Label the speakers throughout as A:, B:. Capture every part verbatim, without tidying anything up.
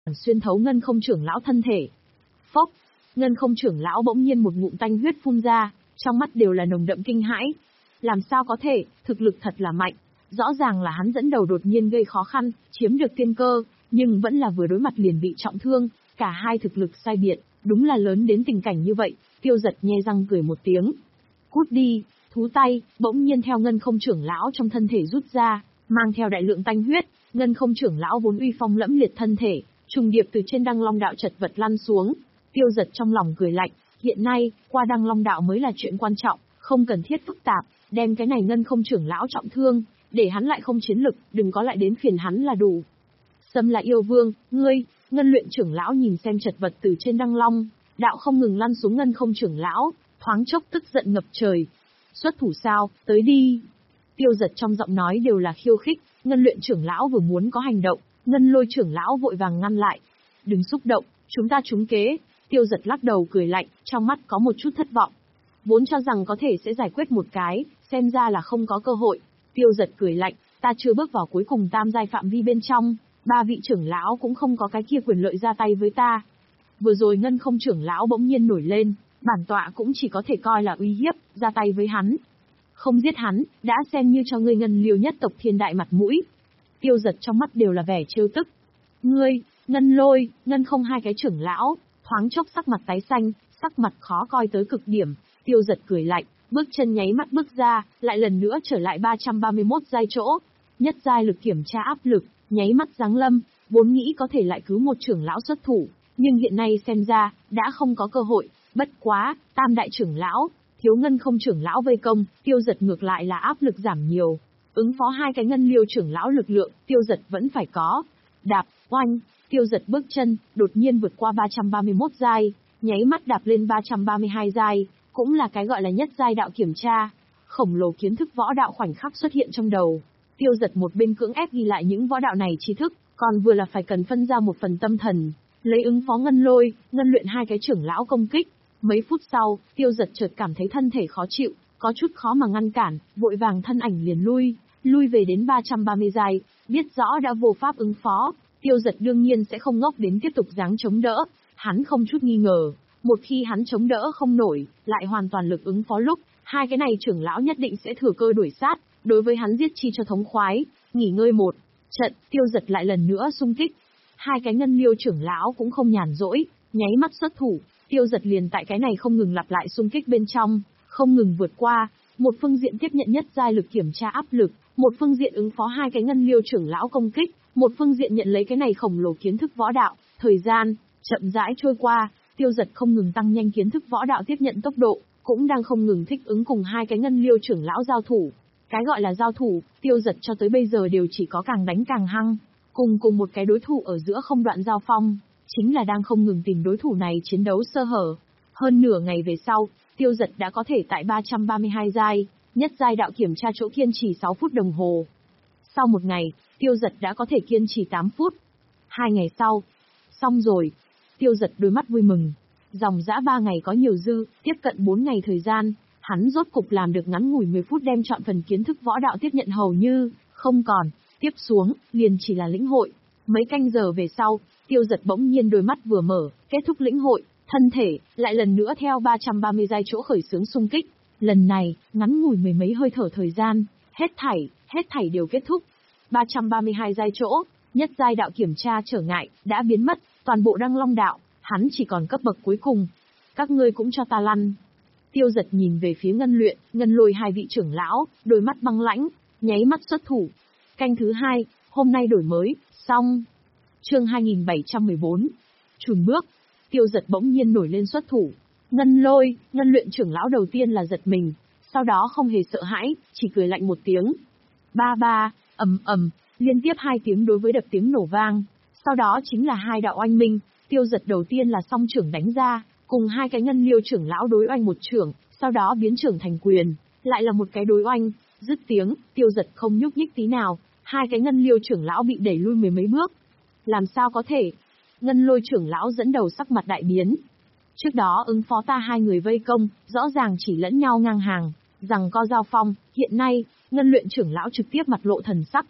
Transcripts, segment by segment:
A: xuyên thấu ngân không trưởng lão thân thể. Phốc, ngân không trưởng lão bỗng nhiên một ngụm tanh huyết phun ra, trong mắt đều là nồng đậm kinh hãi. Làm sao có thể, thực lực thật là mạnh. Rõ ràng là hắn dẫn đầu đột nhiên gây khó khăn, chiếm được tiên cơ, nhưng vẫn là vừa đối mặt liền bị trọng thương, cả hai thực lực sai biệt, đúng là lớn đến tình cảnh như vậy. Tiêu Giật nhe răng cười một tiếng. Cút đi, thú tay, bỗng nhiên theo ngân không trưởng lão trong thân thể rút ra, mang theo đại lượng tanh huyết, ngân không trưởng lão vốn uy phong lẫm liệt thân thể, trùng điệp từ trên Đăng Long đạo chật vật lăn xuống. Tiêu Giật trong lòng cười lạnh, hiện nay, qua Đăng Long đạo mới là chuyện quan trọng, không cần thiết phức tạp, đem cái này ngân không trưởng lão trọng thương, để hắn lại không chiến lực, đừng có lại đến phiền hắn là đủ. Sâm là yêu vương, ngươi, ngân luyện trưởng lão nhìn xem chật vật từ trên Đăng Long đạo không ngừng lăn xuống ngân không trưởng lão, thoáng chốc tức giận ngập trời. Xuất thủ sao, tới đi. Tiêu Giật trong giọng nói đều là khiêu khích, ngân luyện trưởng lão vừa muốn có hành động, ngân lôi trưởng lão vội vàng ngăn lại. Đừng xúc động, chúng ta trúng kế. Tiêu Giật lắc đầu cười lạnh, trong mắt có một chút thất vọng. Vốn cho rằng có thể sẽ giải quyết một cái, xem ra là không có cơ hội. Tiêu Giật cười lạnh, ta chưa bước vào cuối cùng tam giai phạm vi bên trong, ba vị trưởng lão cũng không có cái kia quyền lợi ra tay với ta. Vừa rồi ngân không trưởng lão bỗng nhiên nổi lên, bản tọa cũng chỉ có thể coi là uy hiếp, ra tay với hắn. Không giết hắn, đã xem như cho ngươi ngân liêu nhất tộc thiên đại mặt mũi. Tiêu Giật trong mắt đều là vẻ trêu tức. Ngươi, ngân lôi, ngân không hai cái trưởng lão, thoáng chốc sắc mặt tái xanh, sắc mặt khó coi tới cực điểm. Tiêu Giật cười lạnh, bước chân nháy mắt bước ra, lại lần nữa trở lại ba trăm ba mươi mốt giai chỗ. Nhất giai lực kiểm tra áp lực, nháy mắt giáng lâm, vốn nghĩ có thể lại cứu một trưởng lão xuất thủ, nhưng hiện nay xem ra, đã không có cơ hội. Bất quá, tam đại trưởng lão, thiếu ngân không trưởng lão vây công, Tiêu Giật ngược lại là áp lực giảm nhiều. Ứng phó hai cái ngân liêu trưởng lão lực lượng, Tiêu Giật vẫn phải có. Đạp, oanh, Tiêu Giật bước chân, đột nhiên vượt qua ba trăm ba mươi mốt giai, nháy mắt đạp lên ba trăm ba mươi hai giai, cũng là cái gọi là nhất giai đạo kiểm tra. Khổng lồ kiến thức võ đạo khoảnh khắc xuất hiện trong đầu. Tiêu Giật một bên cưỡng ép ghi lại những võ đạo này tri thức, còn vừa là phải cần phân ra một phần tâm thần, lấy ứng phó ngân lôi, ngân luyện hai cái trưởng lão công kích. Mấy phút sau, Tiêu Giật chợt cảm thấy thân thể khó chịu, có chút khó mà ngăn cản, vội vàng thân ảnh liền lui, lui về đến ba trăm ba mươi giai, biết rõ đã vô pháp ứng phó, Tiêu Giật đương nhiên sẽ không ngốc đến tiếp tục giáng chống đỡ, hắn không chút nghi ngờ, một khi hắn chống đỡ không nổi, lại hoàn toàn lực ứng phó lúc, hai cái này trưởng lão nhất định sẽ thừa cơ đuổi sát, đối với hắn giết chi cho thống khoái, nghỉ ngơi một trận, Tiêu Giật lại lần nữa xung kích. Hai cái ngân liêu trưởng lão cũng không nhàn rỗi, nháy mắt xuất thủ. Tiêu Giật liền tại cái này không ngừng lặp lại xung kích bên trong, không ngừng vượt qua, một phương diện tiếp nhận nhất giai lực kiểm tra áp lực, một phương diện ứng phó hai cái ngân liêu trưởng lão công kích, một phương diện nhận lấy cái này khổng lồ kiến thức võ đạo. Thời gian chậm rãi trôi qua, Tiêu Giật không ngừng tăng nhanh kiến thức võ đạo tiếp nhận tốc độ, cũng đang không ngừng thích ứng cùng hai cái ngân liêu trưởng lão giao thủ. Cái gọi là giao thủ, Tiêu Giật cho tới bây giờ đều chỉ có càng đánh càng hăng, cùng cùng một cái đối thủ ở giữa không đoạn giao phong. Chính là đang không ngừng tìm đối thủ này chiến đấu sơ hở. Hơn nửa ngày về sau, Tiêu Giật đã có thể tại ba trăm ba mươi hai giai, nhất giai đạo kiểm tra chỗ kiên trì sáu phút đồng hồ. Sau một ngày, Tiêu Giật đã có thể kiên trì tám phút. Hai ngày sau, xong rồi. Tiêu Giật đôi mắt vui mừng. Dòng dã ba ngày có nhiều dư, tiếp cận bốn ngày thời gian, hắn rốt cục làm được ngắn ngủi mười phút đem chọn phần kiến thức võ đạo tiếp nhận hầu như không còn. Tiếp xuống, liền chỉ là lĩnh hội. Mấy canh giờ về sau, Tiêu Giật bỗng nhiên đôi mắt vừa mở, kết thúc lĩnh hội, thân thể, lại lần nữa theo ba trăm ba mươi giai chỗ khởi xướng xung kích. Lần này, ngắn ngủi mười mấy hơi thở thời gian, hết thảy, hết thảy đều kết thúc. ba trăm ba mươi hai giai chỗ, nhất giai đạo kiểm tra trở ngại, đã biến mất, toàn bộ Đăng Long đạo, hắn chỉ còn cấp bậc cuối cùng. Các ngươi cũng cho ta lăn. Tiêu Giật nhìn về phía ngân luyện, ngân lôi hai vị trưởng lão, đôi mắt băng lãnh, nháy mắt xuất thủ. Canh thứ hai, hôm nay đổi mới, xong. Chương hai nghìn bảy trăm mười bốn. Chùn bước. Tiêu Giật bỗng nhiên nổi lên xuất thủ. Ngân lôi, ngân luyện trưởng lão đầu tiên là giật mình, sau đó không hề sợ hãi, chỉ cười lạnh một tiếng. Ba ba, ầm ầm, liên tiếp hai tiếng đối với đập tiếng nổ vang. Sau đó chính là hai đạo oanh minh, Tiêu Giật đầu tiên là song trưởng đánh ra, cùng hai cái ngân liêu trưởng lão đối oanh một trưởng, sau đó biến trưởng thành quyền, lại là một cái đối oanh, dứt tiếng, Tiêu Giật không nhúc nhích tí nào, hai cái ngân liêu trưởng lão bị đẩy lui mười mấy bước. Làm sao có thể? Ngân lôi trưởng lão dẫn đầu sắc mặt đại biến. Trước đó ứng phó ta hai người vây công, rõ ràng chỉ lẫn nhau ngang hàng, rằng co giao phong, hiện nay, ngân luyện trưởng lão trực tiếp mặt lộ thần sắc.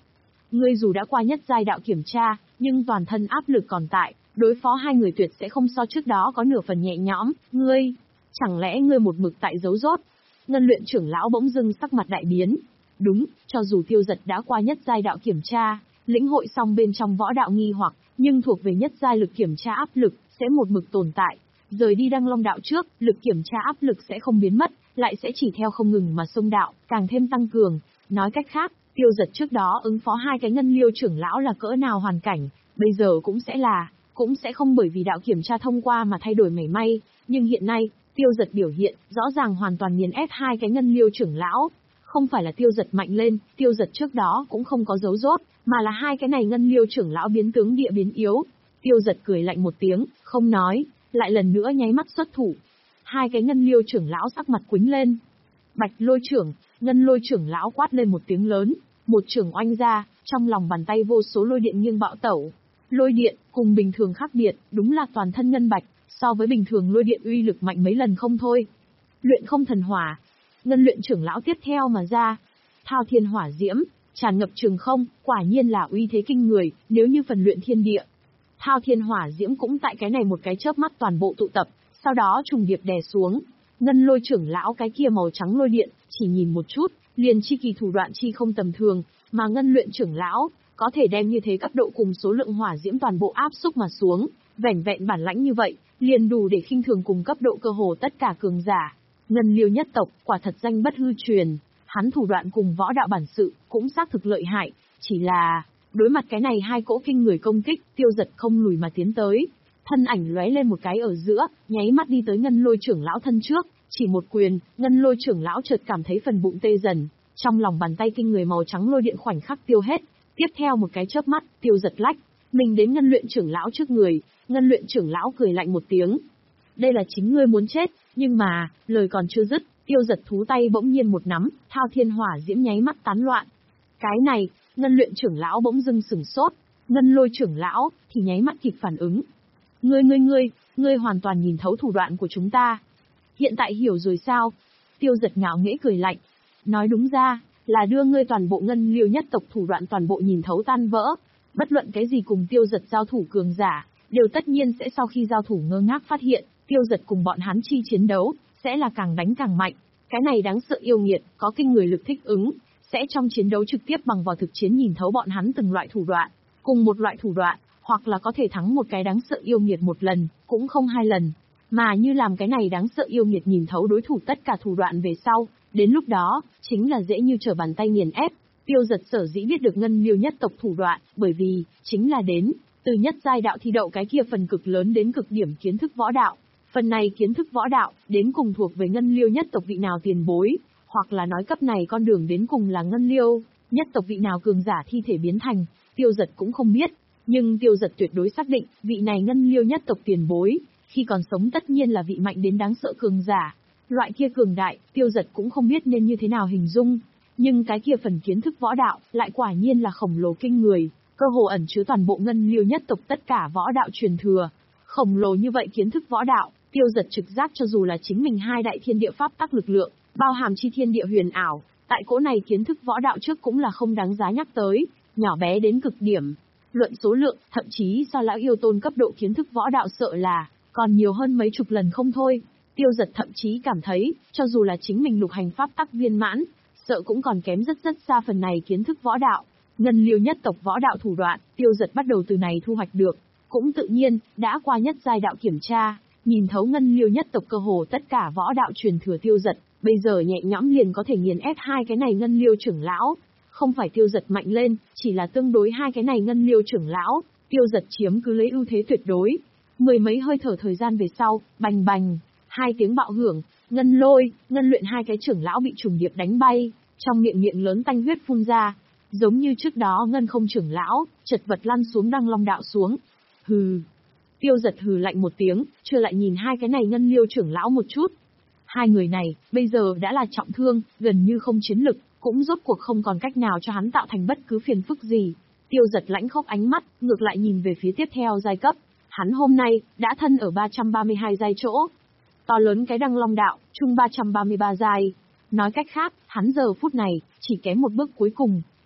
A: ngươi dù đã qua nhất giai đạo kiểm tra, nhưng toàn thân áp lực còn tại, đối phó hai người tuyệt sẽ không so trước đó có nửa phần nhẹ nhõm, ngươi, chẳng lẽ ngươi một mực tại giấu rốt? Ngân luyện trưởng lão bỗng dưng sắc mặt đại biến. Đúng, cho dù Tiêu Giật đã qua nhất giai đạo kiểm tra, lĩnh hội xong bên trong võ đạo nghi hoặc, nhưng thuộc về nhất giai lực kiểm tra áp lực, sẽ một mực tồn tại. Rời đi Đăng Long đạo trước, lực kiểm tra áp lực sẽ không biến mất, lại sẽ chỉ theo không ngừng mà xông đạo, càng thêm tăng cường. Nói cách khác, Tiêu Giật trước đó ứng phó hai cái ngân liêu trưởng lão là cỡ nào hoàn cảnh, bây giờ cũng sẽ là, cũng sẽ không bởi vì đạo kiểm tra thông qua mà thay đổi mảy may, nhưng hiện nay, Tiêu Giật biểu hiện, rõ ràng hoàn toàn nghiền ép hai cái ngân liêu trưởng lão. Không phải là Tiêu Giật mạnh lên, Tiêu Giật trước đó cũng không có giấu rốt, mà là hai cái này ngân liêu trưởng lão biến tướng địa biến yếu. Tiêu Giật cười lạnh một tiếng, không nói, lại lần nữa nháy mắt xuất thủ. Hai cái ngân liêu trưởng lão sắc mặt quĩnh lên. Bạch lôi trưởng, ngân lôi trưởng lão quát lên một tiếng lớn, một trưởng oanh ra, trong lòng bàn tay vô số lôi điện nghiêng bạo tẩu. Lôi điện, cùng bình thường khác biệt, đúng là toàn thân ngân bạch, so với bình thường lôi điện uy lực mạnh mấy lần không thôi. Luyện không thần hỏa, ngân luyện trưởng lão tiếp theo mà ra. Thao thiên hỏa diễm, tràn ngập trường không, quả nhiên là uy thế kinh người, nếu như phần luyện thiên địa. Thao thiên hỏa diễm cũng tại cái này một cái chớp mắt toàn bộ tụ tập, sau đó trùng điệp đè xuống. Ngân lôi trưởng lão cái kia màu trắng lôi điện, chỉ nhìn một chút, liền chi kỳ thủ đoạn chi không tầm thường, mà ngân luyện trưởng lão, có thể đem như thế cấp độ cùng số lượng hỏa diễm toàn bộ áp xúc mà xuống, vẻn vẹn bản lãnh như vậy, liền đủ để khinh thường cùng cấp độ cơ hồ tất cả cường giả. Ngân liêu nhất tộc, quả thật danh bất hư truyền, hắn thủ đoạn cùng võ đạo bản sự, cũng xác thực lợi hại, chỉ là, đối mặt cái này hai cỗ kinh người công kích, Tiêu Giật không lùi mà tiến tới. Thân ảnh lóe lên một cái ở giữa, nháy mắt đi tới ngân lôi trưởng lão thân trước, chỉ một quyền, ngân lôi trưởng lão chợt cảm thấy phần bụng tê dần, trong lòng bàn tay kinh người màu trắng lôi điện khoảnh khắc tiêu hết, tiếp theo một cái chớp mắt, Tiêu Giật lách mình đến ngân luyện trưởng lão trước người, ngân luyện trưởng lão cười lạnh một tiếng. Đây là chính ngươi muốn chết, nhưng mà, lời còn chưa dứt, Tiêu Giật thú tay bỗng nhiên một nắm, thao thiên hỏa diễm nháy mắt tán loạn. Cái này, ngân luyện trưởng lão bỗng dưng sửng sốt, ngân lôi trưởng lão thì nháy mắt kịp phản ứng. Ngươi ngươi ngươi, ngươi hoàn toàn nhìn thấu thủ đoạn của chúng ta. Hiện tại hiểu rồi sao? Tiêu Giật ngạo nghễ cười lạnh. Nói đúng ra, là đưa ngươi toàn bộ ngân liêu nhất tộc thủ đoạn toàn bộ nhìn thấu tan vỡ. Bất luận cái gì cùng Tiêu Giật giao thủ cường giả, đều tất nhiên sẽ sau khi giao thủ ngơ ngác phát hiện, Tiêu Giật cùng bọn hắn chi chiến đấu, sẽ là càng đánh càng mạnh. Cái này đáng sợ yêu nghiệt, có kinh người lực thích ứng, sẽ trong chiến đấu trực tiếp bằng vào thực chiến nhìn thấu bọn hắn từng loại thủ đoạn, cùng một loại thủ đoạn, hoặc là có thể thắng một cái đáng sợ yêu nghiệt một lần, cũng không hai lần. Mà như làm cái này đáng sợ yêu nghiệt nhìn thấu đối thủ tất cả thủ đoạn về sau, đến lúc đó, chính là dễ như trở bàn tay nghiền ép. Tiêu Giật sở dĩ biết được ngân liêu nhất tộc thủ đoạn, bởi vì, chính là đến, từ nhất giai đạo thi đậu cái kia phần cực lớn đến cực điểm kiến thức võ đạo. Phần này kiến thức võ đạo, đến cùng thuộc về ngân liêu nhất tộc vị nào tiền bối, hoặc là nói cấp này con đường đến cùng là ngân liêu, nhất tộc vị nào cường giả thi thể biến thành, Tiêu Giật cũng không biết. Nhưng Tiêu Giật tuyệt đối xác định, vị này ngân liêu nhất tộc tiền bối, khi còn sống tất nhiên là vị mạnh đến đáng sợ cường giả. Loại kia cường đại, Tiêu Giật cũng không biết nên như thế nào hình dung. Nhưng cái kia phần kiến thức võ đạo, lại quả nhiên là khổng lồ kinh người, cơ hồ ẩn chứa toàn bộ ngân liêu nhất tộc tất cả võ đạo truyền thừa. Khổng lồ như vậy kiến thức võ đạo, Tiêu Giật trực giác cho dù là chính mình hai đại thiên địa pháp tắc lực lượng, bao hàm chi thiên địa huyền ảo, tại cỗ này kiến thức võ đạo trước cũng là không đáng giá nhắc tới, nhỏ bé đến cực điểm. Luận số lượng, thậm chí so lão yêu tôn cấp độ kiến thức võ đạo sợ là, còn nhiều hơn mấy chục lần không thôi. Tiêu Giật thậm chí cảm thấy, cho dù là chính mình lục hành pháp tắc viên mãn, sợ cũng còn kém rất rất xa phần này kiến thức võ đạo. Ngân liêu nhất tộc võ đạo thủ đoạn, Tiêu Giật bắt đầu từ này thu hoạch được, cũng tự nhiên, đã qua nhất giai đạo kiểm tra, nhìn thấu ngân liêu nhất tộc cơ hồ tất cả võ đạo truyền thừa Tiêu Giật, bây giờ nhẹ nhõm liền có thể nghiền ép hai cái này ngân liêu trưởng lão. Không phải Tiêu Giật mạnh lên, chỉ là tương đối hai cái này ngân liêu trưởng lão, Tiêu Giật chiếm cứ lấy ưu thế tuyệt đối. Mười mấy hơi thở thời gian về sau, bành bành, hai tiếng bạo hưởng, ngân lôi, ngân luyện hai cái trưởng lão bị trùng điệp đánh bay, trong miệng miệng lớn tanh huyết phun ra, giống như trước đó ngân không trưởng lão, chật vật lăn xuống Đăng Long đạo xuống. Hừ. Tiêu Giật hừ lạnh một tiếng, chưa lại nhìn hai cái này ngân liêu trưởng lão một chút. Hai người này, bây giờ đã là trọng thương, gần như không chiến lực, cũng rốt cuộc không còn cách nào cho hắn tạo thành bất cứ phiền phức gì. Tiêu Giật lãnh khốc ánh mắt, ngược lại nhìn về phía tiếp theo giai cấp. Hắn hôm nay, đã thân ở ba trăm ba mươi hai giai chỗ. To lớn cái Đăng Long đạo, chung ba trăm ba mươi ba giai. Nói cách khác, hắn giờ phút này, chỉ kém một bước cuối cùng,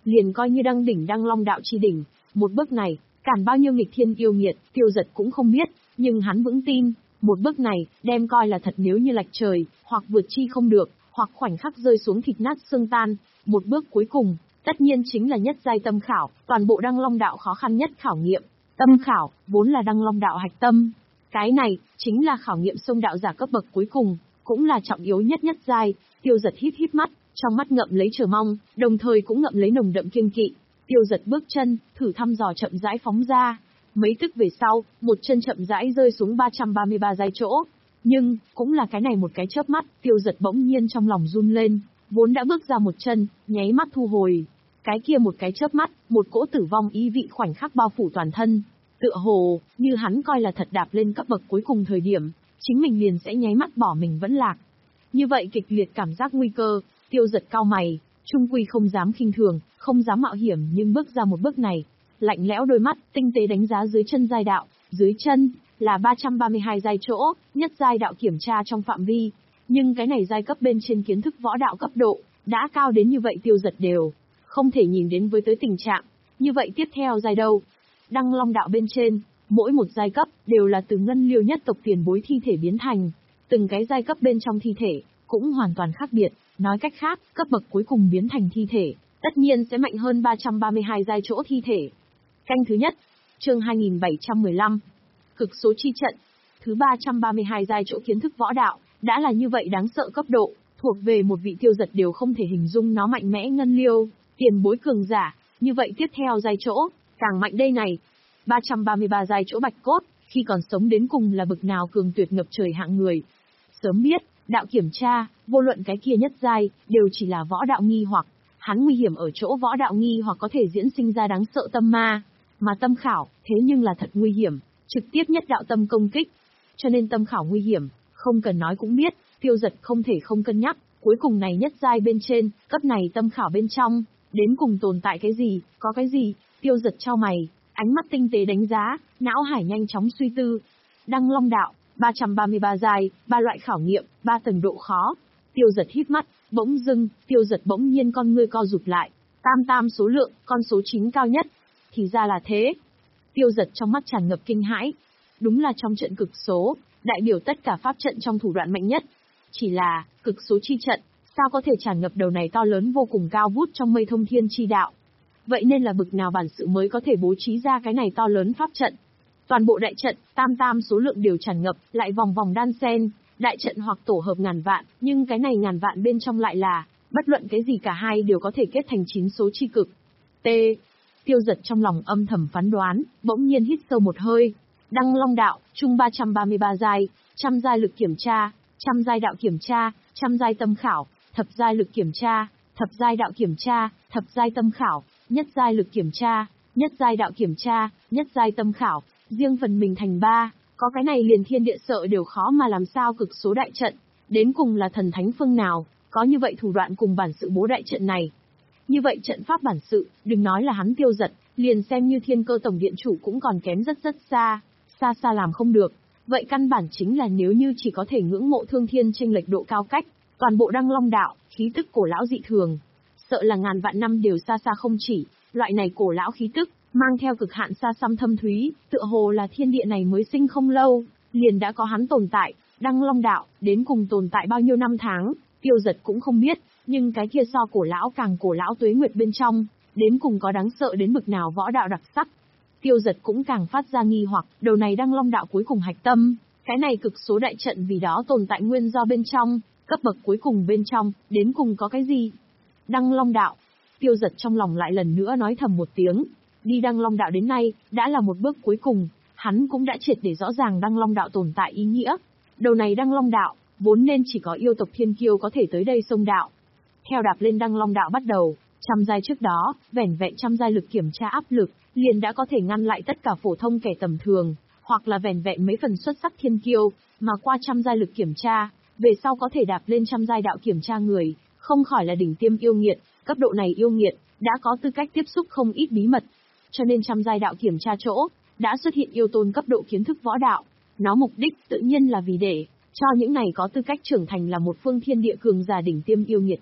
A: liền coi như đăng đỉnh Đăng Long đạo chi đỉnh, một bước này, cản bao nhiêu nghịch thiên yêu nghiệt, Tiêu Dật cũng không biết, nhưng hắn vững tin, một bước này, đem coi là thật nếu như lệch trời, hoặc vượt chi không được, hoặc khoảnh khắc rơi xuống thịt nát xương tan, một bước cuối cùng, tất nhiên chính là nhất giai tâm khảo, toàn bộ Đăng Long đạo khó khăn nhất khảo nghiệm. Tâm khảo, vốn là Đăng Long đạo hạch tâm. Cái này, chính là khảo nghiệm sông đạo giả cấp bậc cuối cùng, cũng là trọng yếu nhất nhất giai. Tiêu Dật híp híp mắt, trong mắt ngậm lấy chờ mong, đồng thời cũng ngậm lấy nồng đậm kiêng kỵ. Tiêu Dật bước chân, thử thăm dò chậm rãi phóng ra. Mấy tức về sau, một chân chậm rãi rơi xuống ba trăm ba mươi ba giai chỗ. Nhưng, cũng là cái này một cái chớp mắt, Tiêu Dật bỗng nhiên trong lòng run lên, vốn đã bước ra một chân, nháy mắt thu hồi. Cái kia một cái chớp mắt, một cỗ tử vong ý vị khoảnh khắc bao phủ toàn thân. Tựa hồ, như hắn coi là thật đạp lên cấp bậc cuối cùng thời điểm, chính mình liền sẽ nháy mắt bỏ mình vẫn lạc. Như vậy kịch liệt cảm giác nguy cơ, Tiêu Dật cau mày, trung quy không dám khinh thường, không dám mạo hiểm nhưng bước ra một bước này. Lạnh lẽo đôi mắt, tinh tế đánh giá dưới chân giai đạo, dưới chân, là ba trăm ba mươi hai giai chỗ, nhất giai đạo kiểm tra trong phạm vi. Nhưng cái này giai cấp bên trên kiến thức võ đạo cấp độ, đã cao đến như vậy Tiêu Dật đều không thể nhìn đến với tới tình trạng. Như vậy tiếp theo giai đâu? Đăng Long đạo bên trên, mỗi một giai cấp, đều là từ ngân liêu nhất tộc tiền bối thi thể biến thành. Từng cái giai cấp bên trong thi thể, cũng hoàn toàn khác biệt. Nói cách khác, cấp bậc cuối cùng biến thành thi thể, tất nhiên sẽ mạnh hơn ba trăm ba mươi hai giai chỗ thi thể. Canh thứ nhất, chương hai nghìn bảy trăm mười lăm, cực số chi trận. Thứ ba trăm ba mươi hai giai chỗ kiến thức võ đạo, đã là như vậy đáng sợ cấp độ, thuộc về một vị Tiêu Dật đều không thể hình dung nó mạnh mẽ ngân liêu, tiền bối cường giả. Như vậy tiếp theo giai chỗ, càng mạnh đây này. ba trăm ba mươi ba giai chỗ bạch cốt, khi còn sống đến cùng là bực nào cường tuyệt ngập trời hạng người. Sớm biết, đạo kiểm tra, vô luận cái kia nhất giai, đều chỉ là võ đạo nghi hoặc. Hắn nguy hiểm ở chỗ võ đạo nghi hoặc có thể diễn sinh ra đáng sợ tâm ma. Mà tâm khảo, thế nhưng là thật nguy hiểm, trực tiếp nhất đạo tâm công kích. Cho nên tâm khảo nguy hiểm, không cần nói cũng biết, Tiêu Dật không thể không cân nhắc, cuối cùng này nhất giai bên trên, cấp này tâm khảo bên trong, đến cùng tồn tại cái gì, có cái gì. Tiêu Dật chau mày, ánh mắt tinh tế đánh giá, não hải nhanh chóng suy tư. Đăng Long đạo, ba trăm ba mươi ba giai, ba loại khảo nghiệm, ba tầng độ khó. Tiêu Dật híp mắt, bỗng dưng, Tiêu Dật bỗng nhiên con ngươi co rụt lại. Tam tam số lượng, con số chính cao nhất. Thì ra là thế. Tiêu Dật trong mắt tràn ngập kinh hãi. Đúng là trong trận cực số, đại biểu tất cả pháp trận trong thủ đoạn mạnh nhất. Chỉ là, cực số chi trận, sao có thể tràn ngập đầu này to lớn vô cùng cao vút trong mây thông thiên chi đạo. Vậy nên là bực nào bản sự mới có thể bố trí ra cái này to lớn pháp trận. Toàn bộ đại trận, tam tam số lượng đều tràn ngập, lại vòng vòng đan xen, đại trận hoặc tổ hợp ngàn vạn, nhưng cái này ngàn vạn bên trong lại là, bất luận cái gì cả hai đều có thể kết thành chín số chi cực. T. Tiêu Dật trong lòng âm thầm phán đoán, bỗng nhiên hít sâu một hơi. Đăng Long đạo, chung ba trăm ba mươi ba giai, trăm giai lực kiểm tra, trăm giai đạo kiểm tra, trăm giai tâm khảo, thập giai lực kiểm tra, thập giai đạo kiểm tra, thập giai tâm khảo, nhất giai lực kiểm tra, nhất giai đạo kiểm tra, nhất giai tâm khảo, riêng phần mình thành ba, có cái này liền thiên địa sợ đều khó mà làm sao cực số đại trận, đến cùng là thần thánh phương nào, có như vậy thủ đoạn cùng bản sự bố đại trận này. Như vậy trận pháp bản sự, đừng nói là hắn Tiêu Dật, liền xem như Thiên Cơ Tổng điện chủ cũng còn kém rất rất xa, xa xa làm không được. Vậy căn bản chính là nếu như chỉ có thể ngưỡng mộ thương thiên chênh lệch độ cao cách, toàn bộ Đăng Long đạo, khí tức cổ lão dị thường, sợ là ngàn vạn năm đều xa xa không chỉ, loại này cổ lão khí tức, mang theo cực hạn xa xăm thâm thúy, tựa hồ là thiên địa này mới sinh không lâu, liền đã có hắn tồn tại. Đăng Long đạo, đến cùng tồn tại bao nhiêu năm tháng, Tiêu Dật cũng không biết, nhưng cái kia so cổ lão càng cổ lão tuế nguyệt bên trong, đến cùng có đáng sợ đến bực nào võ đạo đặc sắc. Tiêu Dật cũng càng phát ra nghi hoặc, đầu này Đăng Long đạo cuối cùng hạch tâm, cái này cực số đại trận vì đó tồn tại nguyên do bên trong, cấp bậc cuối cùng bên trong, đến cùng có cái gì? Đăng Long đạo, Tiêu Dật trong lòng lại lần nữa nói thầm một tiếng, đi Đăng Long đạo đến nay, đã là một bước cuối cùng, hắn cũng đã triệt để rõ ràng Đăng Long đạo tồn tại ý nghĩa. Đầu này Đăng Long đạo, vốn nên chỉ có yêu tộc thiên kiêu có thể tới đây xông đạo. Theo đạp lên Đăng Long đạo bắt đầu, trăm giai trước đó, vẻn vẹn trăm giai lực kiểm tra áp lực, liền đã có thể ngăn lại tất cả phổ thông kẻ tầm thường, hoặc là vẻn vẹn mấy phần xuất sắc thiên kiêu, mà qua trăm giai lực kiểm tra, về sau có thể đạp lên trăm giai đạo kiểm tra người, không khỏi là đỉnh tiêm yêu nghiệt, cấp độ này yêu nghiệt, đã có tư cách tiếp xúc không ít bí mật. Cho nên trăm giai đạo kiểm tra chỗ, đã xuất hiện yêu tôn cấp độ kiến thức võ đạo. Nó mục đích tự nhiên là vì để cho những này có tư cách trưởng thành là một phương thiên địa cường giả đỉnh tiêm yêu nghiệt biết,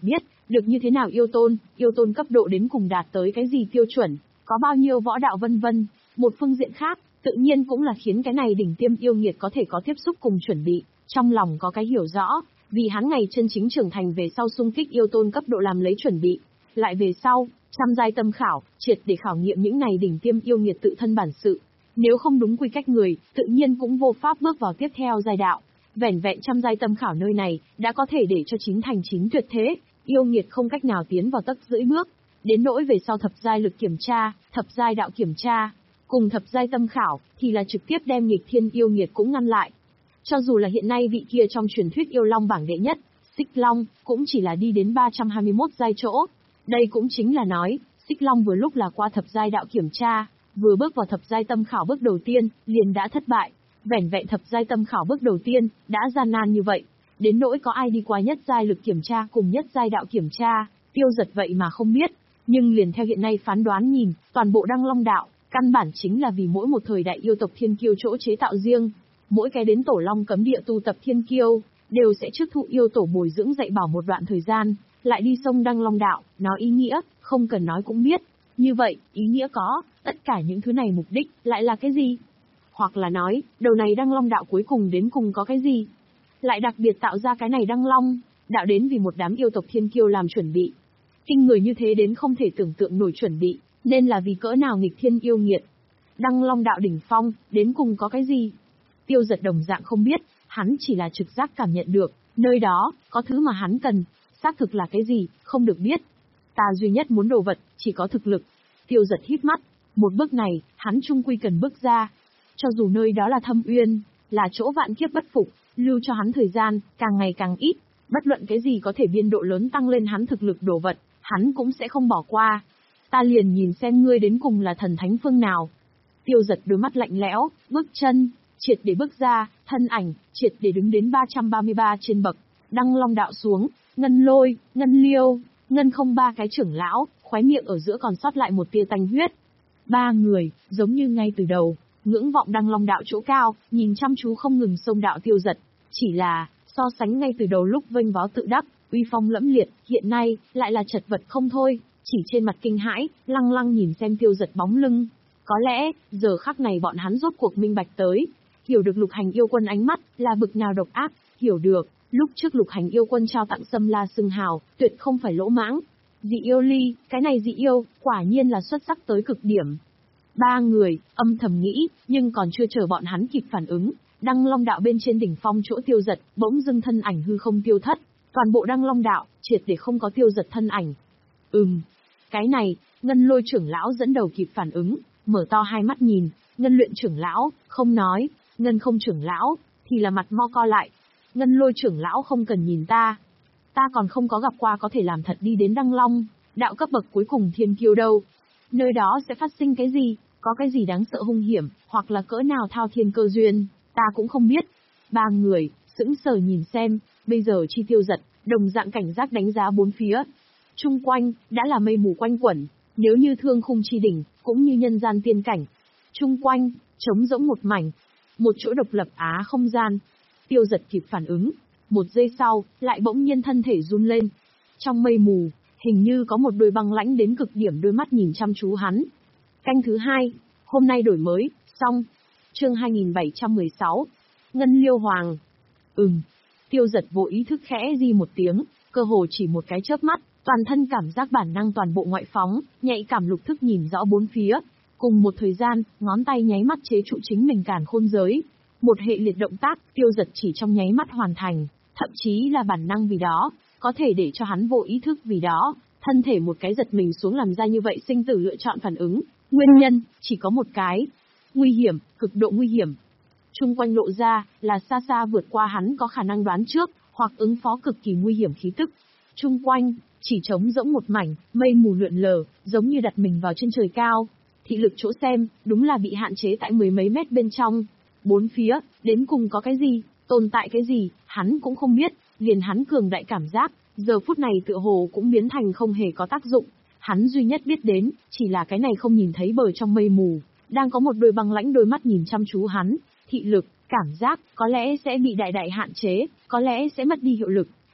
A: được như thế nào yêu tôn, yêu tôn cấp độ đến cùng đạt tới cái gì tiêu chuẩn, có bao nhiêu võ đạo vân vân. Một phương diện khác, tự nhiên cũng là khiến cái này đỉnh tiêm yêu nghiệt có thể có tiếp xúc cùng chuẩn bị, trong lòng có cái hiểu rõ, vì hắn ngày chân chính trưởng thành về sau xung kích yêu tôn cấp độ làm lấy chuẩn bị. Lại về sau, trăm giai tâm khảo, triệt để khảo nghiệm những này đỉnh tiêm yêu nghiệt tự thân bản sự. Nếu không đúng quy cách người, tự nhiên cũng vô pháp bước vào tiếp theo giai đạo. Vẻn vẹn trăm giai tâm khảo nơi này, đã có thể để cho chín thành chín tuyệt thế, yêu nghiệt không cách nào tiến vào tấc rưỡi bước. Đến nỗi về sau thập giai lực kiểm tra, thập giai đạo kiểm tra, cùng thập giai tâm khảo, thì là trực tiếp đem nghịch thiên yêu nghiệt cũng ngăn lại. Cho dù là hiện nay vị kia trong truyền thuyết yêu long bảng đệ nhất, Xích Long, cũng chỉ là đi đến ba trăm hai mươi mốt giai chỗ. Đây cũng chính là nói, Xích Long vừa lúc là qua thập giai đạo kiểm tra, vừa bước vào thập giai tâm khảo bước đầu tiên, liền đã thất bại. Vẻn vẹn thập giai tâm khảo bước đầu tiên, đã gian nan như vậy. Đến nỗi có ai đi qua nhất giai lực kiểm tra cùng nhất giai đạo kiểm tra, Tiêu Giật vậy mà không biết. Nhưng liền theo hiện nay phán đoán nhìn, toàn bộ Đăng Long đạo, căn bản chính là vì mỗi một thời đại yêu tộc thiên kiêu chỗ chế tạo riêng. Mỗi cái đến tổ long cấm địa tu tập thiên kiêu, đều sẽ trước thụ yêu tổ bồi dưỡng dạy bảo một đoạn thời gian, lại đi sông Đăng Long đạo, nó ý nghĩa, không cần nói cũng biết. Như vậy, ý nghĩa có, tất cả những thứ này mục đích, lại là cái gì? Hoặc là nói, đầu này Đăng Long đạo cuối cùng đến cùng có cái gì? Lại đặc biệt tạo ra cái này Đăng Long, đạo đến vì một đám yêu tộc thiên kiêu làm chuẩn bị. Kinh người như thế đến không thể tưởng tượng nổi chuẩn bị, nên là vì cỡ nào nghịch thiên yêu nghiệt. Đăng Long đạo đỉnh phong, đến cùng có cái gì? Tiêu Giật đồng dạng không biết, hắn chỉ là trực giác cảm nhận được, nơi đó, có thứ mà hắn cần, xác thực là cái gì, không được biết. Ta duy nhất muốn đồ vật, chỉ có thực lực. Tiêu Giật hít mắt, một bước này, hắn chung quy cần bước ra. Cho dù nơi đó là thâm uyên, là chỗ vạn kiếp bất phục, lưu cho hắn thời gian, càng ngày càng ít, bất luận cái gì có thể biên độ lớn tăng lên hắn thực lực đồ vật, hắn cũng sẽ không bỏ qua. Ta liền nhìn xem ngươi đến cùng là thần thánh phương nào. Tiêu Giật đôi mắt lạnh lẽo, bước chân, triệt để bước ra, thân ảnh, triệt để đứng đến ba trăm ba mươi ba trên bậc, Đăng Long đạo xuống, Ngân Lôi, Ngân Liêu, Ngân không ba cái trưởng lão, khóe miệng ở giữa còn sót lại một tia tanh huyết. Ba người, giống như ngay từ đầu, ngưỡng vọng Đăng Long đạo chỗ cao, nhìn chăm chú không ngừng xông đạo Tiêu Giật, chỉ là, so sánh ngay từ đầu lúc vênh váo tự đắc, uy phong lẫm liệt, hiện nay, lại là chật vật không thôi, chỉ trên mặt kinh hãi, lăng lăng nhìn xem Tiêu Giật bóng lưng. Có lẽ, giờ khắc này bọn hắn rốt cuộc minh bạch tới, hiểu được Lục Hành yêu quân ánh mắt, là bực nào độc ác, hiểu được, lúc trước Lục Hành yêu quân trao tặng Sâm La xưng hào, tuyệt không phải lỗ mãng. Dị yêu ly, cái này dị yêu, quả nhiên là xuất sắc tới cực điểm. Ba người, âm thầm nghĩ, nhưng còn chưa chờ bọn hắn kịp phản ứng, Đăng Long đạo bên trên đỉnh phong chỗ Tiêu Giật, bỗng dưng thân ảnh hư không tiêu thất, toàn bộ Đăng Long đạo, triệt để không có Tiêu Giật thân ảnh. Ừm, cái này, Ngân Lôi trưởng lão dẫn đầu kịp phản ứng, mở to hai mắt nhìn, Ngân Luyện trưởng lão, không nói, Ngân không trưởng lão, thì là mặt mo co lại. Ngân Lôi trưởng lão không cần nhìn ta. Ta còn không có gặp qua có thể làm thật đi đến Đăng Long, đạo cấp bậc cuối cùng thiên kiêu đâu. Nơi đó sẽ phát sinh cái gì, có cái gì đáng sợ hung hiểm, hoặc là cỡ nào thao thiên cơ duyên, ta cũng không biết. Ba người, sững sờ nhìn xem, bây giờ Chi Tiêu Giật, đồng dạng cảnh giác đánh giá bốn phía. Trung quanh, đã là mây mù quanh quẩn, nếu như thương khung chi đỉnh, cũng như nhân gian tiên cảnh. Trung quanh, trống rỗng một mảnh, một chỗ độc lập á không gian. Tiêu Giật kịp phản ứng, một giây sau, lại bỗng nhiên thân thể run lên. Trong mây mù, hình như có một đôi băng lãnh đến cực điểm đôi mắt nhìn chăm chú hắn. Canh thứ hai, hôm nay đổi mới, xong. Chương hai nghìn bảy trăm mười sáu, Ngân Liêu Hoàng. Ừm, Tiêu Giật vô ý thức khẽ di một tiếng, cơ hồ chỉ một cái chớp mắt, toàn thân cảm giác bản năng toàn bộ ngoại phóng, nhạy cảm lục thức nhìn rõ bốn phía. Cùng một thời gian, ngón tay nháy mắt chế trụ chính mình càn khôn giới. Một hệ liệt động tác, Tiêu Giật chỉ trong nháy mắt hoàn thành, thậm chí là bản năng vì đó, có thể để cho hắn vô ý thức vì đó, thân thể một cái giật mình xuống làm ra như vậy sinh tử lựa chọn phản ứng. Nguyên nhân, chỉ có một cái. Nguy hiểm, cực độ nguy hiểm. Trung quanh lộ ra, là xa xa vượt qua hắn có khả năng đoán trước, hoặc ứng phó cực kỳ nguy hiểm khí tức. Trung quanh, chỉ trống rỗng một mảnh, mây mù lượn lờ, giống như đặt mình vào trên trời cao. Thị lực chỗ xem, đúng là bị hạn chế tại mười mấy mét bên trong. Bốn phía, đến cùng có cái gì, tồn tại cái gì, hắn cũng không biết, liền hắn cường đại cảm giác, giờ phút này tựa hồ cũng biến thành không hề có tác dụng. Hắn duy nhất biết đến, chỉ là cái này không nhìn thấy bờ trong mây mù, đang có một đôi băng lãnh đôi mắt nhìn chăm chú hắn, thị lực, cảm giác, có lẽ sẽ bị đại đại hạn chế, có lẽ sẽ mất đi hiệu lực.